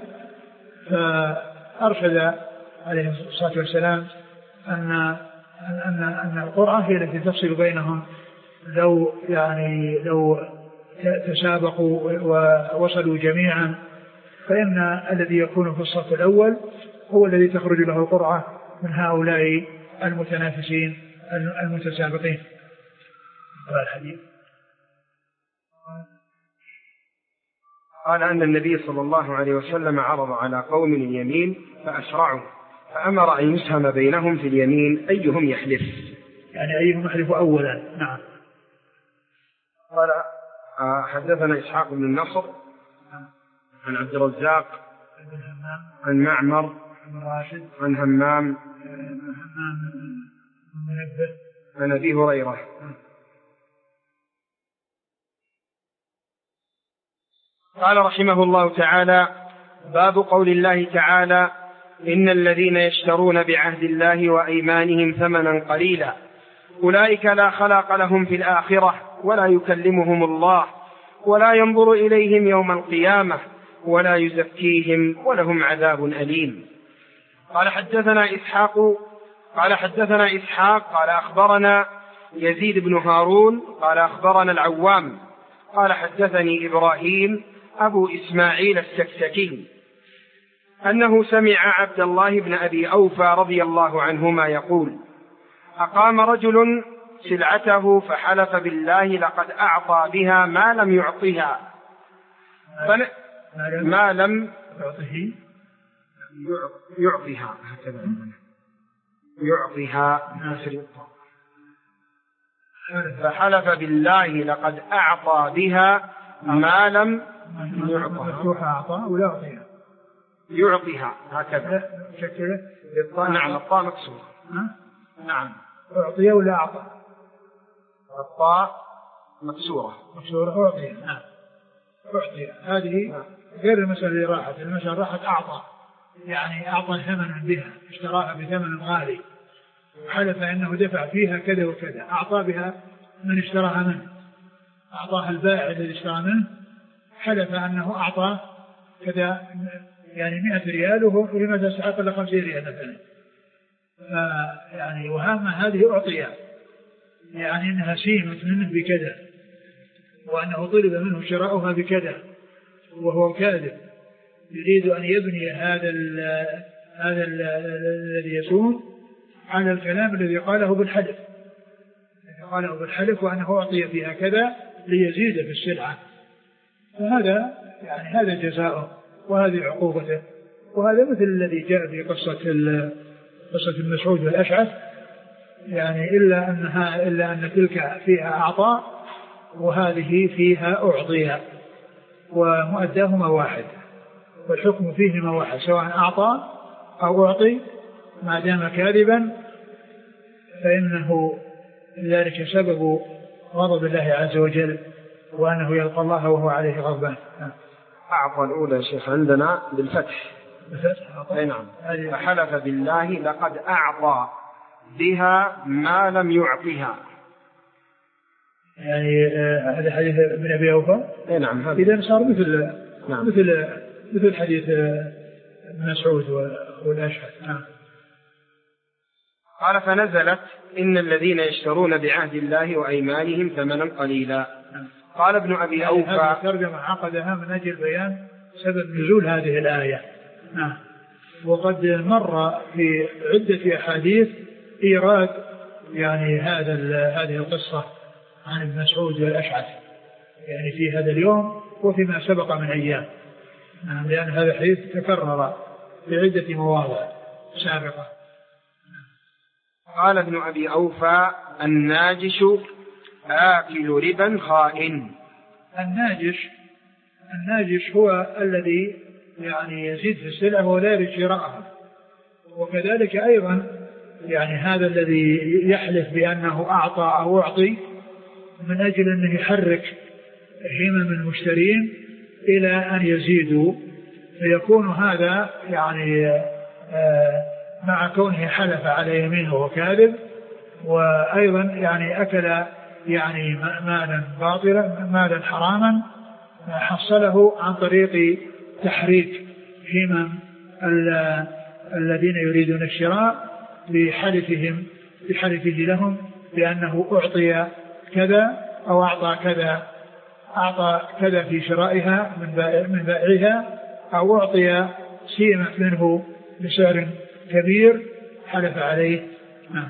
فأرشد عليه الصلاة والسلام أن أن أن القرعة هي التي تفصل بينهم لو يعني لو تسابقوا ووصلوا جميعا، فإن الذي يكون في الصف الأول هو الذي تخرج له القرعة من هؤلاء المتنافسين المتسابقين. الحديث قال أن النبي صلى الله عليه وسلم عرض على قوم اليمين فأسرعوا، فأمر أن يسهم بينهم في اليمين أيهم يحلف، يعني أيهم يحلف أولا. نعم. قال حدثنا إسحاق بن النصر عن عبد الرزاق عن معمر عن همام عن أبي هريرة قال رحمه الله تعالى: باب قول الله تعالى: إن الذين يشترون بعهد الله وأيمانهم ثمنا قليلا أولئك لا خلاق لهم في الآخرة ولا يكلمهم الله ولا ينظر إليهم يوم القيامة ولا يزكيهم ولهم عذاب أليم. قال حدثنا إسحاق قال حدثنا إسحاق قال أخبرنا يزيد بن هارون قال أخبرنا العوام قال حدثني إبراهيم أبو إسماعيل السكسكي أنه سمع عبد الله بن أبي أوفى رضي الله عنهما يقول: أقام رجل سلعته فحلف بالله لقد أعطى بها ما لم يعطها فن... ما لم يعطها هكذا يعطيها فحلف بالله لقد أعطى بها ما لم يعطها أعطى ولا أعطيها يعطيها هكذا شكله. نعم الطاء مكسورة. نعم أعطيها ولا أعطى؟ الطاء مكسورة مكسورة أعطيها. نعم أعطيها. هذه غير المسألة اللي راحت. المسألة راحت أعطى، يعني أعطى ثمنا بها، اشتراها بثمن غالي، حلف أنه دفع فيها كذا وكذا، أعطى بها من اشتراها منه، أعطاها البائع الذي اشترى منه، حلف أنه أعطى كذا يعني مئة ريال وهو لماذا سحق له خمسين ريال مثلا، يعني وهامة هذه أعطيها، يعني أنها سيمت منه بكذا وأنه طلب منه شراؤها بكذا وهو كاذب يريد أن يبني هذا ال هذا ال الذي يسون على الكلام الذي قاله بالحلف قاله بالحلف وأنه أعطي فيها كذا ليزيد في السلعة. فهذا يعني هذا جزاؤه وهذه عقوبته. وهذا مثل الذي جاء في قصة قصة المسعود والأشعث، يعني إلا أنها إلا أن تلك فيها أعطاء وهذه فيها أعطيها، ومؤداهما واحد والحكم فيهما واحد، سواء أعطى أو أعطي ما دام كاذبا فإنه ذلك سبب غضب الله عز وجل وأنه يلقى الله وهو عليه غضبان. أعطى الأولى يا شيخ عندنا بالفتح. بالفتح أي نعم. فحلف بالله لقد أعطى بها ما لم يعطها. يعني هذا حديث ابن أبي أوفى. أي نعم. إذا صار مثل نعم. مثل مثل حديث ابن مسعود والأشعث. نعم. قال فنزلت إن الذين يشترون بعهد الله وأيمانهم ثمنا قليلا. قال ابن أبي أوفى هذه الترجمة عقدها من أجل بيان سبب نزول هذه الآية. نعم. وقد مر في عدة أحاديث إيراد يعني هذا هذه القصة عن ابن مسعود والأشعث يعني في هذا اليوم وفيما سبق من أيام. نعم. لأن هذا الحديث تكرر في عدة مواضع سابقة. قال ابن أبي أوفى الناجش آكل ربا خائن. الناجش الناجش هو الذي يعني يزيد في السلعة ولا يريد شراءها، وكذلك أيضا يعني هذا الذي يحلف بأنه أعطى أو أعطي من أجل أنه يحرك همم المشترين إلى أن يزيدوا، فيكون هذا يعني آه مع كونه حلف على يمينه وكاذب، وأيضا يعني أكل يعني مالا باطلا مالا حراما حصله عن طريق تحريك همم الذين يريدون الشراء بحلفهم بحلفه لهم بأنه أعطي كذا أو أعطى كذا أعطى كذا في شرائها من بائع من بائعها أو أعطي سيمة منه بسعر كبير حلف عليه. نعم.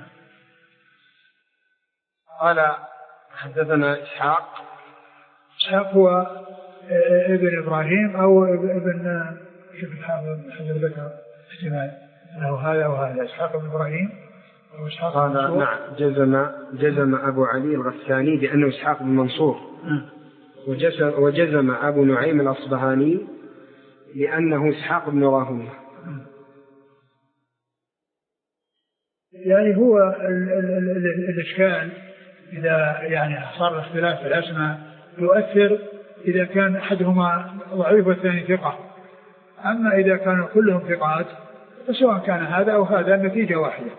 قال حدثنا إسحاق. إسحاق هو ابن إبراهيم أو ابن شوف الحافظ حجر ذكر احتمال له هذا وهذا إسحاق بن إبراهيم أو إسحاق قال نعم جزم جزم أبو علي الغساني بأنه إسحاق بن منصور. وجزم, وجزم أبو نعيم الأصبهاني لأنه إسحاق بن راهويه. يعني هو ال ال ال الإشكال إذا يعني صار الاختلاف في الأسماء يؤثر إذا كان أحدهما ضعيف والثاني ثقة. أما إذا كانوا كلهم ثقات فسواء كان هذا أو هذا النتيجة واحدة.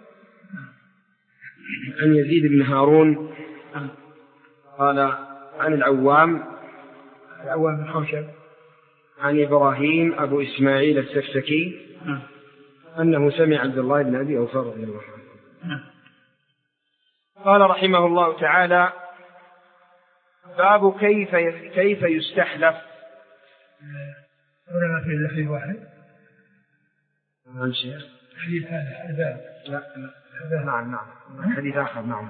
عن يزيد بن هارون قال عن العوام العوام بن خوشب عن إبراهيم أبو إسماعيل السكسكي أنه سمع عبد الله بن أبي أوفى رضي الله عنه. قال رحمه الله تعالى باب كيف كيف يستحلف. هنا ما في إلا حديث واحد. عن شيخ حديث هذا الباب. لا لا نعم نعم حديث آخر نعم.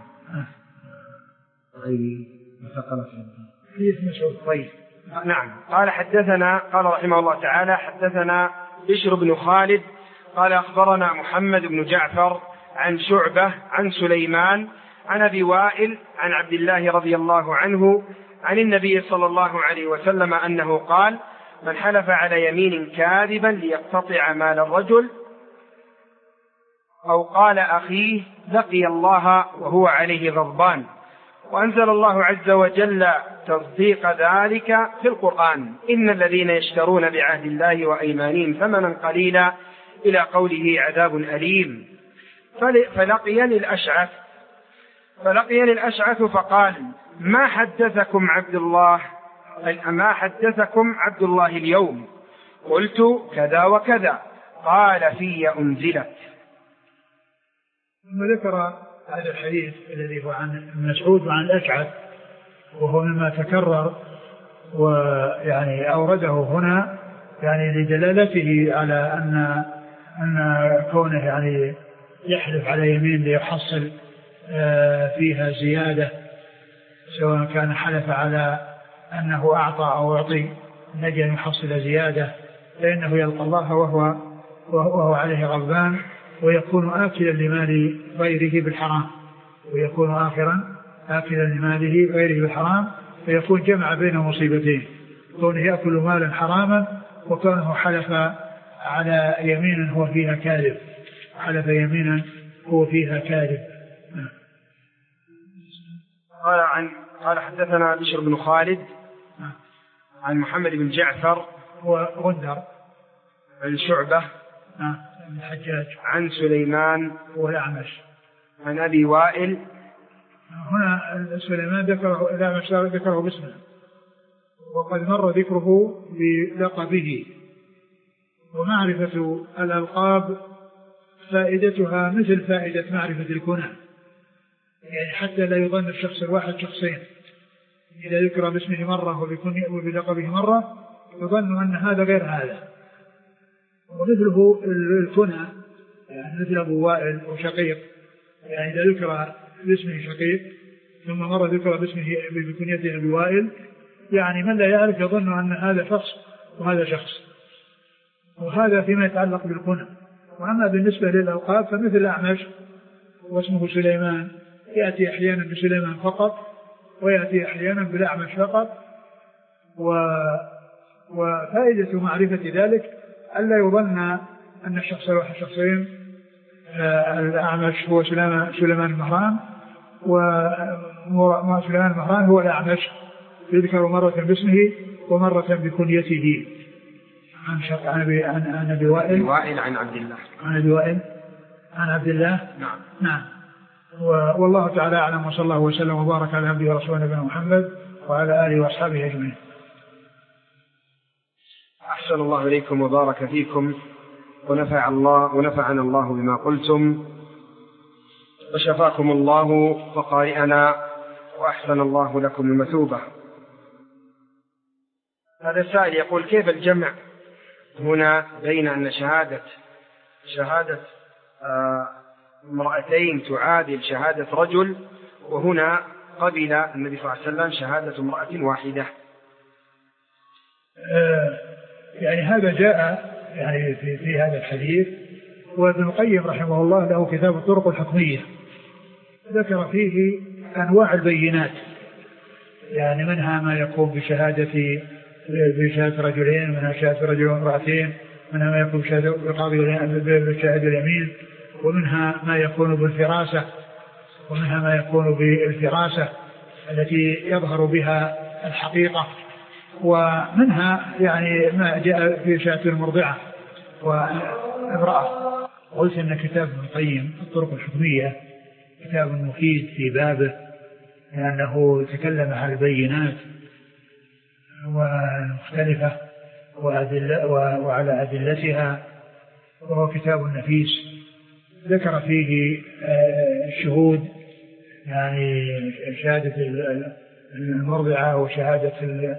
أي مثقلة حديث مسعود. طيب نعم. قال حدثنا قال رحمه الله تعالى حدثنا بشر بن خالد قال أخبرنا محمد بن جعفر عن شعبة عن سليمان عن أبي وائل عن عبد الله رضي الله عنه عن النبي صلى الله عليه وسلم أنه قال من حلف على يمين كاذبا ليقتطع مال الرجل أو قال أخيه لقي الله وهو عليه غضبان. وأنزل الله عز وجل تصديق ذلك في القرآن إن الذين يشترون بعهد الله وأيمانهم ثمنا قليلا إلى قوله عذاب أليم. فلقيني الأشعث فلقيني الأشعث فقال ما حدثكم عبد الله ما حدثكم عبد الله اليوم؟ قلت كذا وكذا. قال في أنزلت. ثم ذكر هذا الحديث الذي هو عن مسعود وعن الأشعث وهو مما تكرر ويعني أورده هنا يعني لدلالته على أن أن كونه يعني يحلف على يمين ليحصل فيها زيادة سواء كان حلف على أنه أعطى أو أعطي نجي أن يحصل زيادة فإنه يلقى الله وهو, وهو عليه غضبان ويكون آكلا لمال غيره بالحرام ويكون آخرا آكلا لماله غيره بالحرام فيكون جمع بين مصيبتين كونه يأكل مالا حراما وكونه حلف على يمين هو فيها كاذب حلف يمينا هو فيها كاذب. قال عن قال حدثنا بشر بن خالد عن محمد بن جعفر وغندر عن شعبة بن الحجاج عن سليمان والأعمش عن أبي وائل. هنا سليمان ذكره الأعمش ذكره باسمه وقد مر ذكره بلقبه. ومعرفة الألقاب فائدتها مثل فائدة معرفة الكنى يعني حتى لا يظن الشخص الواحد شخصين إذا ذكر باسمه مرة وبلقبه مرة يظن أن هذا غير هذا. ومثله الكنى يعني مثل أبو وائل وشقيق يعني إذا ذكر باسمه شقيق ثم مرة ذكر باسمه بكنيته أبي وائل يعني من لا يعرف يظن أن هذا شخص وهذا شخص. وهذا فيما يتعلق بالكنى. وأما بالنسبة للألقاب فمثل الأعمش واسمه سليمان يأتي أحيانا بسليمان فقط ويأتي أحيانا بالأعمش فقط. و... وفائدة معرفة ذلك ألا يظن أن الشخص الواحد شخصين الأعمش هو سليمان سليمان المهران وسليمان المهران هو الأعمش يذكر مرة باسمه ومرة بكنيته. عن شق عن أبي عن أبي وائل وائل عن عبد الله عن أبي وائل عن عبد الله نعم نعم والله تعالى أعلم، وصلى الله وسلم وبارك على عبده ورسوله نبينا محمد وعلى آله وأصحابه أجمعين. أحسن الله إليكم وبارك فيكم، ونفع الله ونفعنا الله بما قلتم، وشفاكم الله فقارئنا، وأحسن الله لكم المثوبة. هذا السائل يقول: كيف الجمع هنا بين أن شهادة شهادة امرأتين تعادل شهادة رجل، وهنا قبل النبي صلى الله عليه وسلم شهادة امرأة واحدة؟ آه يعني هذا جاء يعني في, في هذا الحديث. وابن القيم رحمه الله له كتاب الطرق الحكمية، ذكر فيه أنواع البينات، يعني منها ما يقوم بشهادة بشهادة رجلين، منها شهادة رجل وامرأتين، منها ما يكون بشهادة القاضي بالشاهد اليمين، ومنها ما يكون بالفراسة، ومنها ما يكون بالفراسة التي يظهر بها الحقيقة، ومنها يعني ما جاء في شهادة المرضعة وامرأة. قلت إن كتاب ابن القيم الطرق الحكمية كتاب مفيد في بابه، لأنه تكلم عن البينات ومختلفة وعلى أدلتها، وهو كتاب نفيس. ذكر فيه الشهود، يعني شهادة المرضعة وشهادة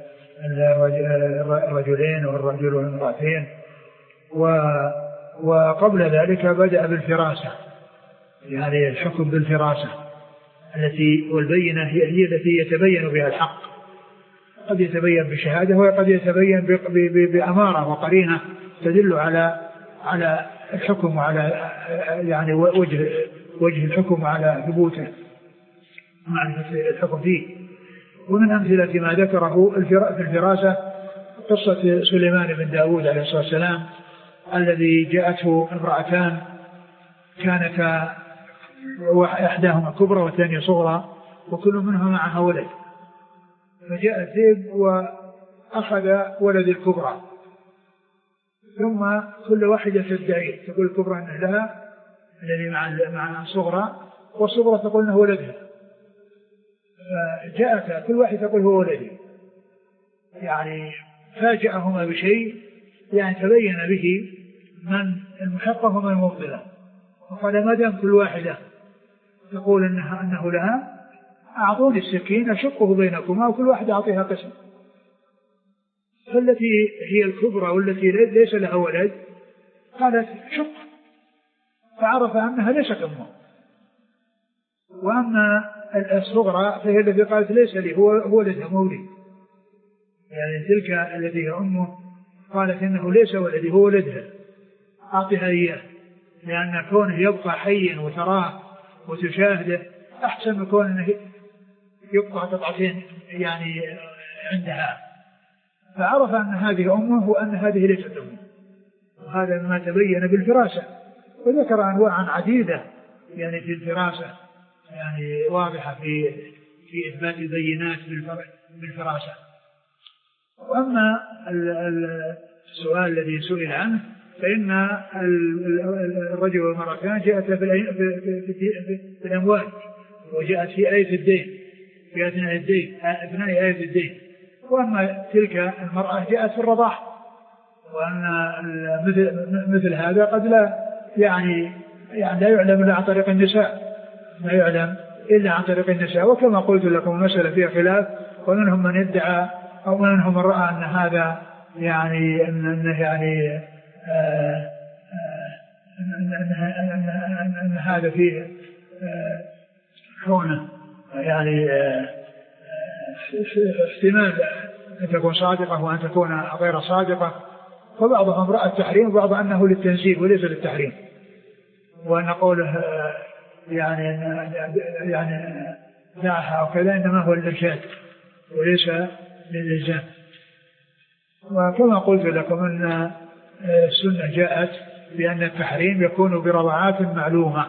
الرجلين والرجل والمرأتين، وقبل ذلك بدأ بالفراسة، يعني الحكم بالفراسة التي والبينة هي التي يتبين بها الحق. قد يتبين بشهادة وقد يتبين بأمارة وقرينة تدل على على الحكم وعلى يعني وجه وجه الحكم وعلى ثبوته معرفة الحكم فيه. ومن أمثلة ما ذكره في الفراسة قصة سليمان بن داود عليه الصلاة والسلام، الذي جاءته امرأتان كانتا إحداهما كبرى والثانية صغرى، وكل منهما معها ولد، فجاء الذئب وأخذ ولد الكبرى، ثم كل واحدة تدعي، تقول الكبرى أنه لها الذي مع الصغرى، والصغرى تقول أنه ولدها، فجاءت كل واحد تقول هو ولدي، يعني فاجأهما بشيء يعني تبين به من المحقق ومن المبطل، وقال ما دام كل واحدة تقول أنها أنه لها، أعطوني السكين أشقه بينكما وكل واحد أعطيها قسم. فالتي هي الكبرى والتي ليس لها ولد قالت شق، فعرف أنها ليست أمه. وأما الصغرى فهي التي قالت ليس لي هو ولدها مولي، يعني تلك التي هي أمه قالت إنه ليس ولدي هو ولدها، أعطيها إياه، لأن كونه يبقى حيا وتراه وتشاهده أحسن من كونه يبقى قطعتين يعني عندها. فعرف أن هذه أمه وأن هذه ليست أمه، وهذا ما تبين بالفراسة. وذكر أنواعا عديدة يعني في الفراسة يعني واضحة في في إثبات البينات بالفراسة. وأما السؤال الذي سئل عنه فإن الرجل والمرأة جاءت في الأموال، وجاءت في آية الدين في أثناء الدين أثناء آية الدين. وأما تلك المرأة جاءت في الرضاع، وأن مثل مثل هذا قد لا يعني يعني لا يعلم إلا عن طريق النساء، لا يعلم إلا عن طريق النساء. وكما قلت لكم المسألة فيها خلاف، ومنهم من يدعى أو منهم من رأى أن هذا يعني أنه يعني آه أن, أن, أن, أن, أن هذا فيه آه كونه يعني آه احتمال أن تكون صادقة وأن تكون غير صادقة. فبعضهم رأى التحريم وبعض أنه للتنزيل وليس للتحريم، وأن قوله يعني يعني دعها وكذا إنما هو للإرشاد وليس للإلزام. وكما قلت لكم أن السنة جاءت بأن التحريم يكون برضعات معلومة.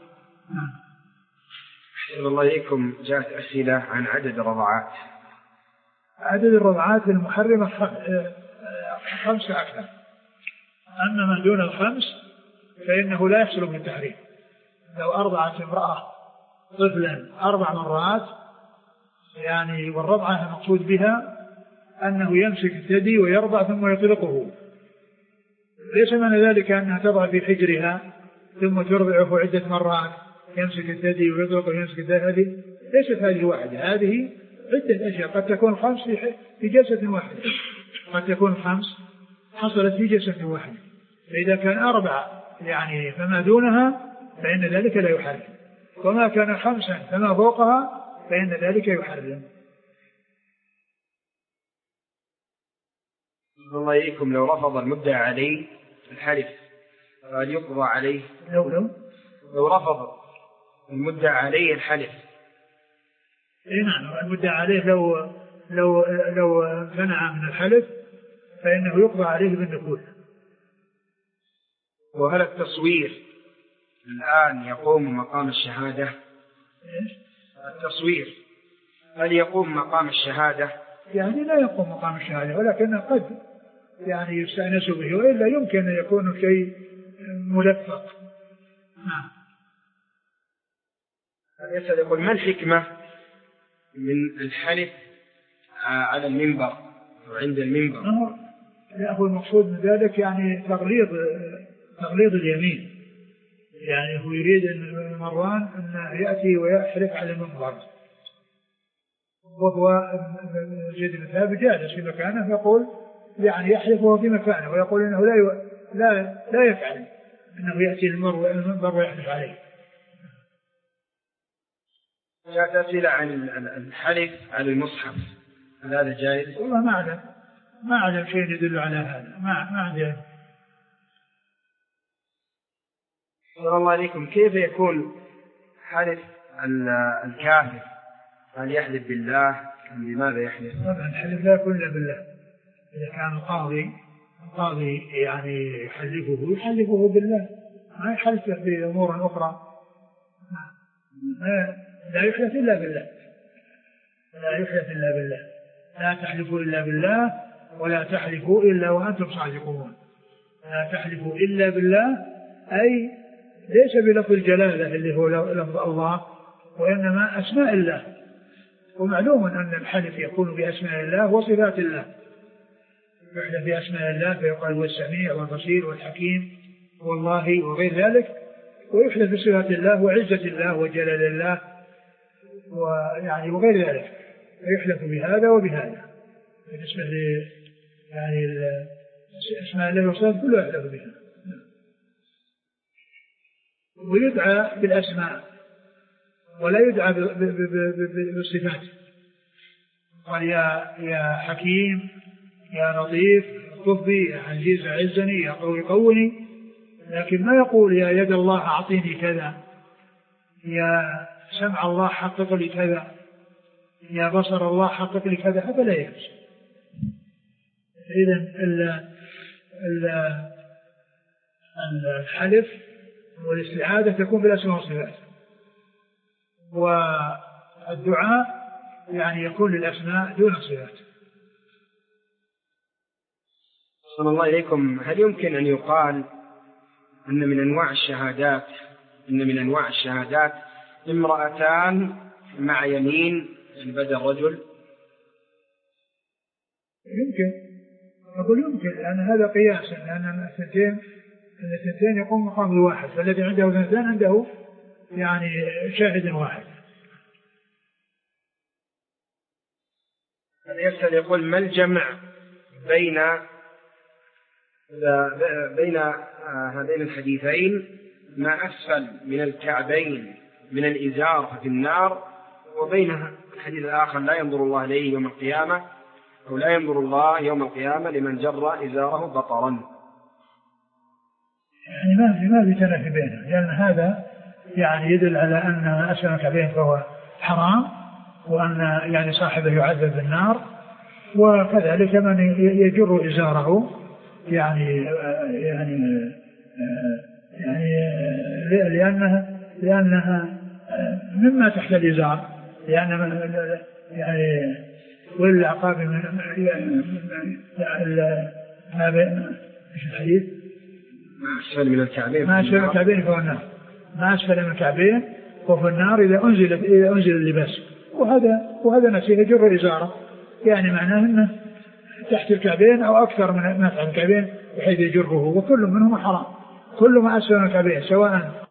أحسن الله إليكم. جاءت أسئلة عن عدد الرضعات. عدد الرضعات المحرمة خمسة أكثر، أما من دون الخمس فإنه لا يحصل من التحريم. لو أرضعت امرأة طفلا أربع مرات يعني، والرضعة المقصود بها أنه يمسك الثدي ويرضع ثم يطلقه، ليس معنى ذلك أنها تضع في حجرها ثم ترضعه عدة مرات، يمسك الثدي ويطلقه ويمسك الثدي، هذه ليست هذه واحدة، هذه عدة أشياء، قد تكون خمس في جلسة واحدة، قد تكون خمس حصلت في جلسة واحدة، فإذا كان أربعة يعني فما دونها فإن ذلك لا يحرم، وما كان خمسا فما فوقها فإن ذلك يحرم. الله إليكم، لو رفض المدعى عليه الحلف فهل يقضى عليه؟ لو لو لو رفض المدعى عليه الحلف. إيه نعم، المدعى عليه لو لو لو منع من الحلف فإنه يقضى عليه بالنكول. وهل التصوير الآن يقوم مقام الشهادة؟ إيش؟ التصوير هل يقوم مقام الشهادة؟ يعني لا يقوم مقام الشهادة، ولكن قد يعني يستأنس به، وإلا يمكن أن يكون شيء ملفق. نعم. يسأل يقول ما الحكمة من الحلف على المنبر وعند المنبر؟ هو المقصود من ذلك يعني تغليظ تغليظ اليمين، يعني هو يريد أن مروان أن يأتي ويحلف على المنبر، وهو زيد بن ثابت جالس في مكانه يقول يعني يحلف وهو في مكانه ويقول إنه لا ي... لا لا يفعل أنه يأتي المنبر ويحلف عليه. جاءت أسئلة عن الحلف على المصحف، هل هذا جائز؟ والله ما أعلم ما أعلم شيء يدل على هذا، ما ما أعلم. صلى الله عليكم، كيف يكون حلف الكافر؟ هل يحلف بالله؟ لماذا يحلف؟ طبعا الحلف لا يكون إلا بالله. إذا كان القاضي القاضي يعني يحلفه يحلفه بالله، ما يحلف بأمور أخرى، لا يحلف إلا بالله، لا يحلف إلا بالله، لا تحلفوا إلا بالله ولا تحلفوا إلا وأنتم صادقون. لا تحلفوا إلا بالله أي ليس بلفظ الجلالة اللي هو لفظ الله، وإنما أسماء الله، ومعلوم أن الحلف يكون بأسماء الله وصفات الله، يحلف بأسماء الله فيقال هو السميع والبصير والحكيم والله وغير ذلك، ويحلف بصفات الله وعزة الله وجلال الله ويعني وغير ذلك، فيحلف بهذا وبهذا. بالنسبة ل يعني اسماء الله وصفاته كله يحلف بها، ويدعى بالأسماء ولا يدعى بالصفات، قال يا يا حكيم يا لطيف طفي يا عزيز عزني يا قوي قوني، لكن ما يقول يا يد الله أعطيني كذا، يا سمع الله حقق لي كذا، يا بصر الله حقق لي كذا، هذا لا يجوز. إذن الحلف والاستعاذة تكون بالأسماء والصفات، والدعاء يعني يكون للأسماء دون الصفات. صلى الله عليكم، هل يمكن أن يقال أن من أنواع الشهادات إن من أنواع الشهادات امرأتان مع يمين في بدل رجل؟ يمكن، أقول يمكن، لأن هذا قياس، لأن الثنتين الثنتين يقوم مقام الواحد، فالذي عنده ثنتين عنده يعني شاهد واحد. يسأل يقول ما الجمع بين بين هذين الحديثين، ما أسفل من الكعبين من الإزار في النار، وبين الحديث الآخر لا ينظر الله إليه يوم القيامة أو لا ينظر الله يوم القيامة لمن جر إزاره بطرا؟ يعني ما في ما في تنافي بينه، لأن هذا يعني يدل على أن أسفل الكعبين فهو حرام، وأن يعني صاحبه يعذب بالنار، وكذلك من يجر إزاره يعني يعني يعني لأنها لأنها مما تحت الإزار، لأن يعني والعقاب من ما بين الحديث ما أسفل من الكعبين ما أسفل من الكعبين فهو النار، ما أسفل من الكعبين وفي النار إذا أنزل إذا أنزل اللباس. وهذا وهذا نفسه يجر إزارة، يعني معناه أنه تحت الكعبين أو أكثر من مسح الكعبين بحيث يجره، وكل منهما حرام. كل ما أسفل الكعبين سواء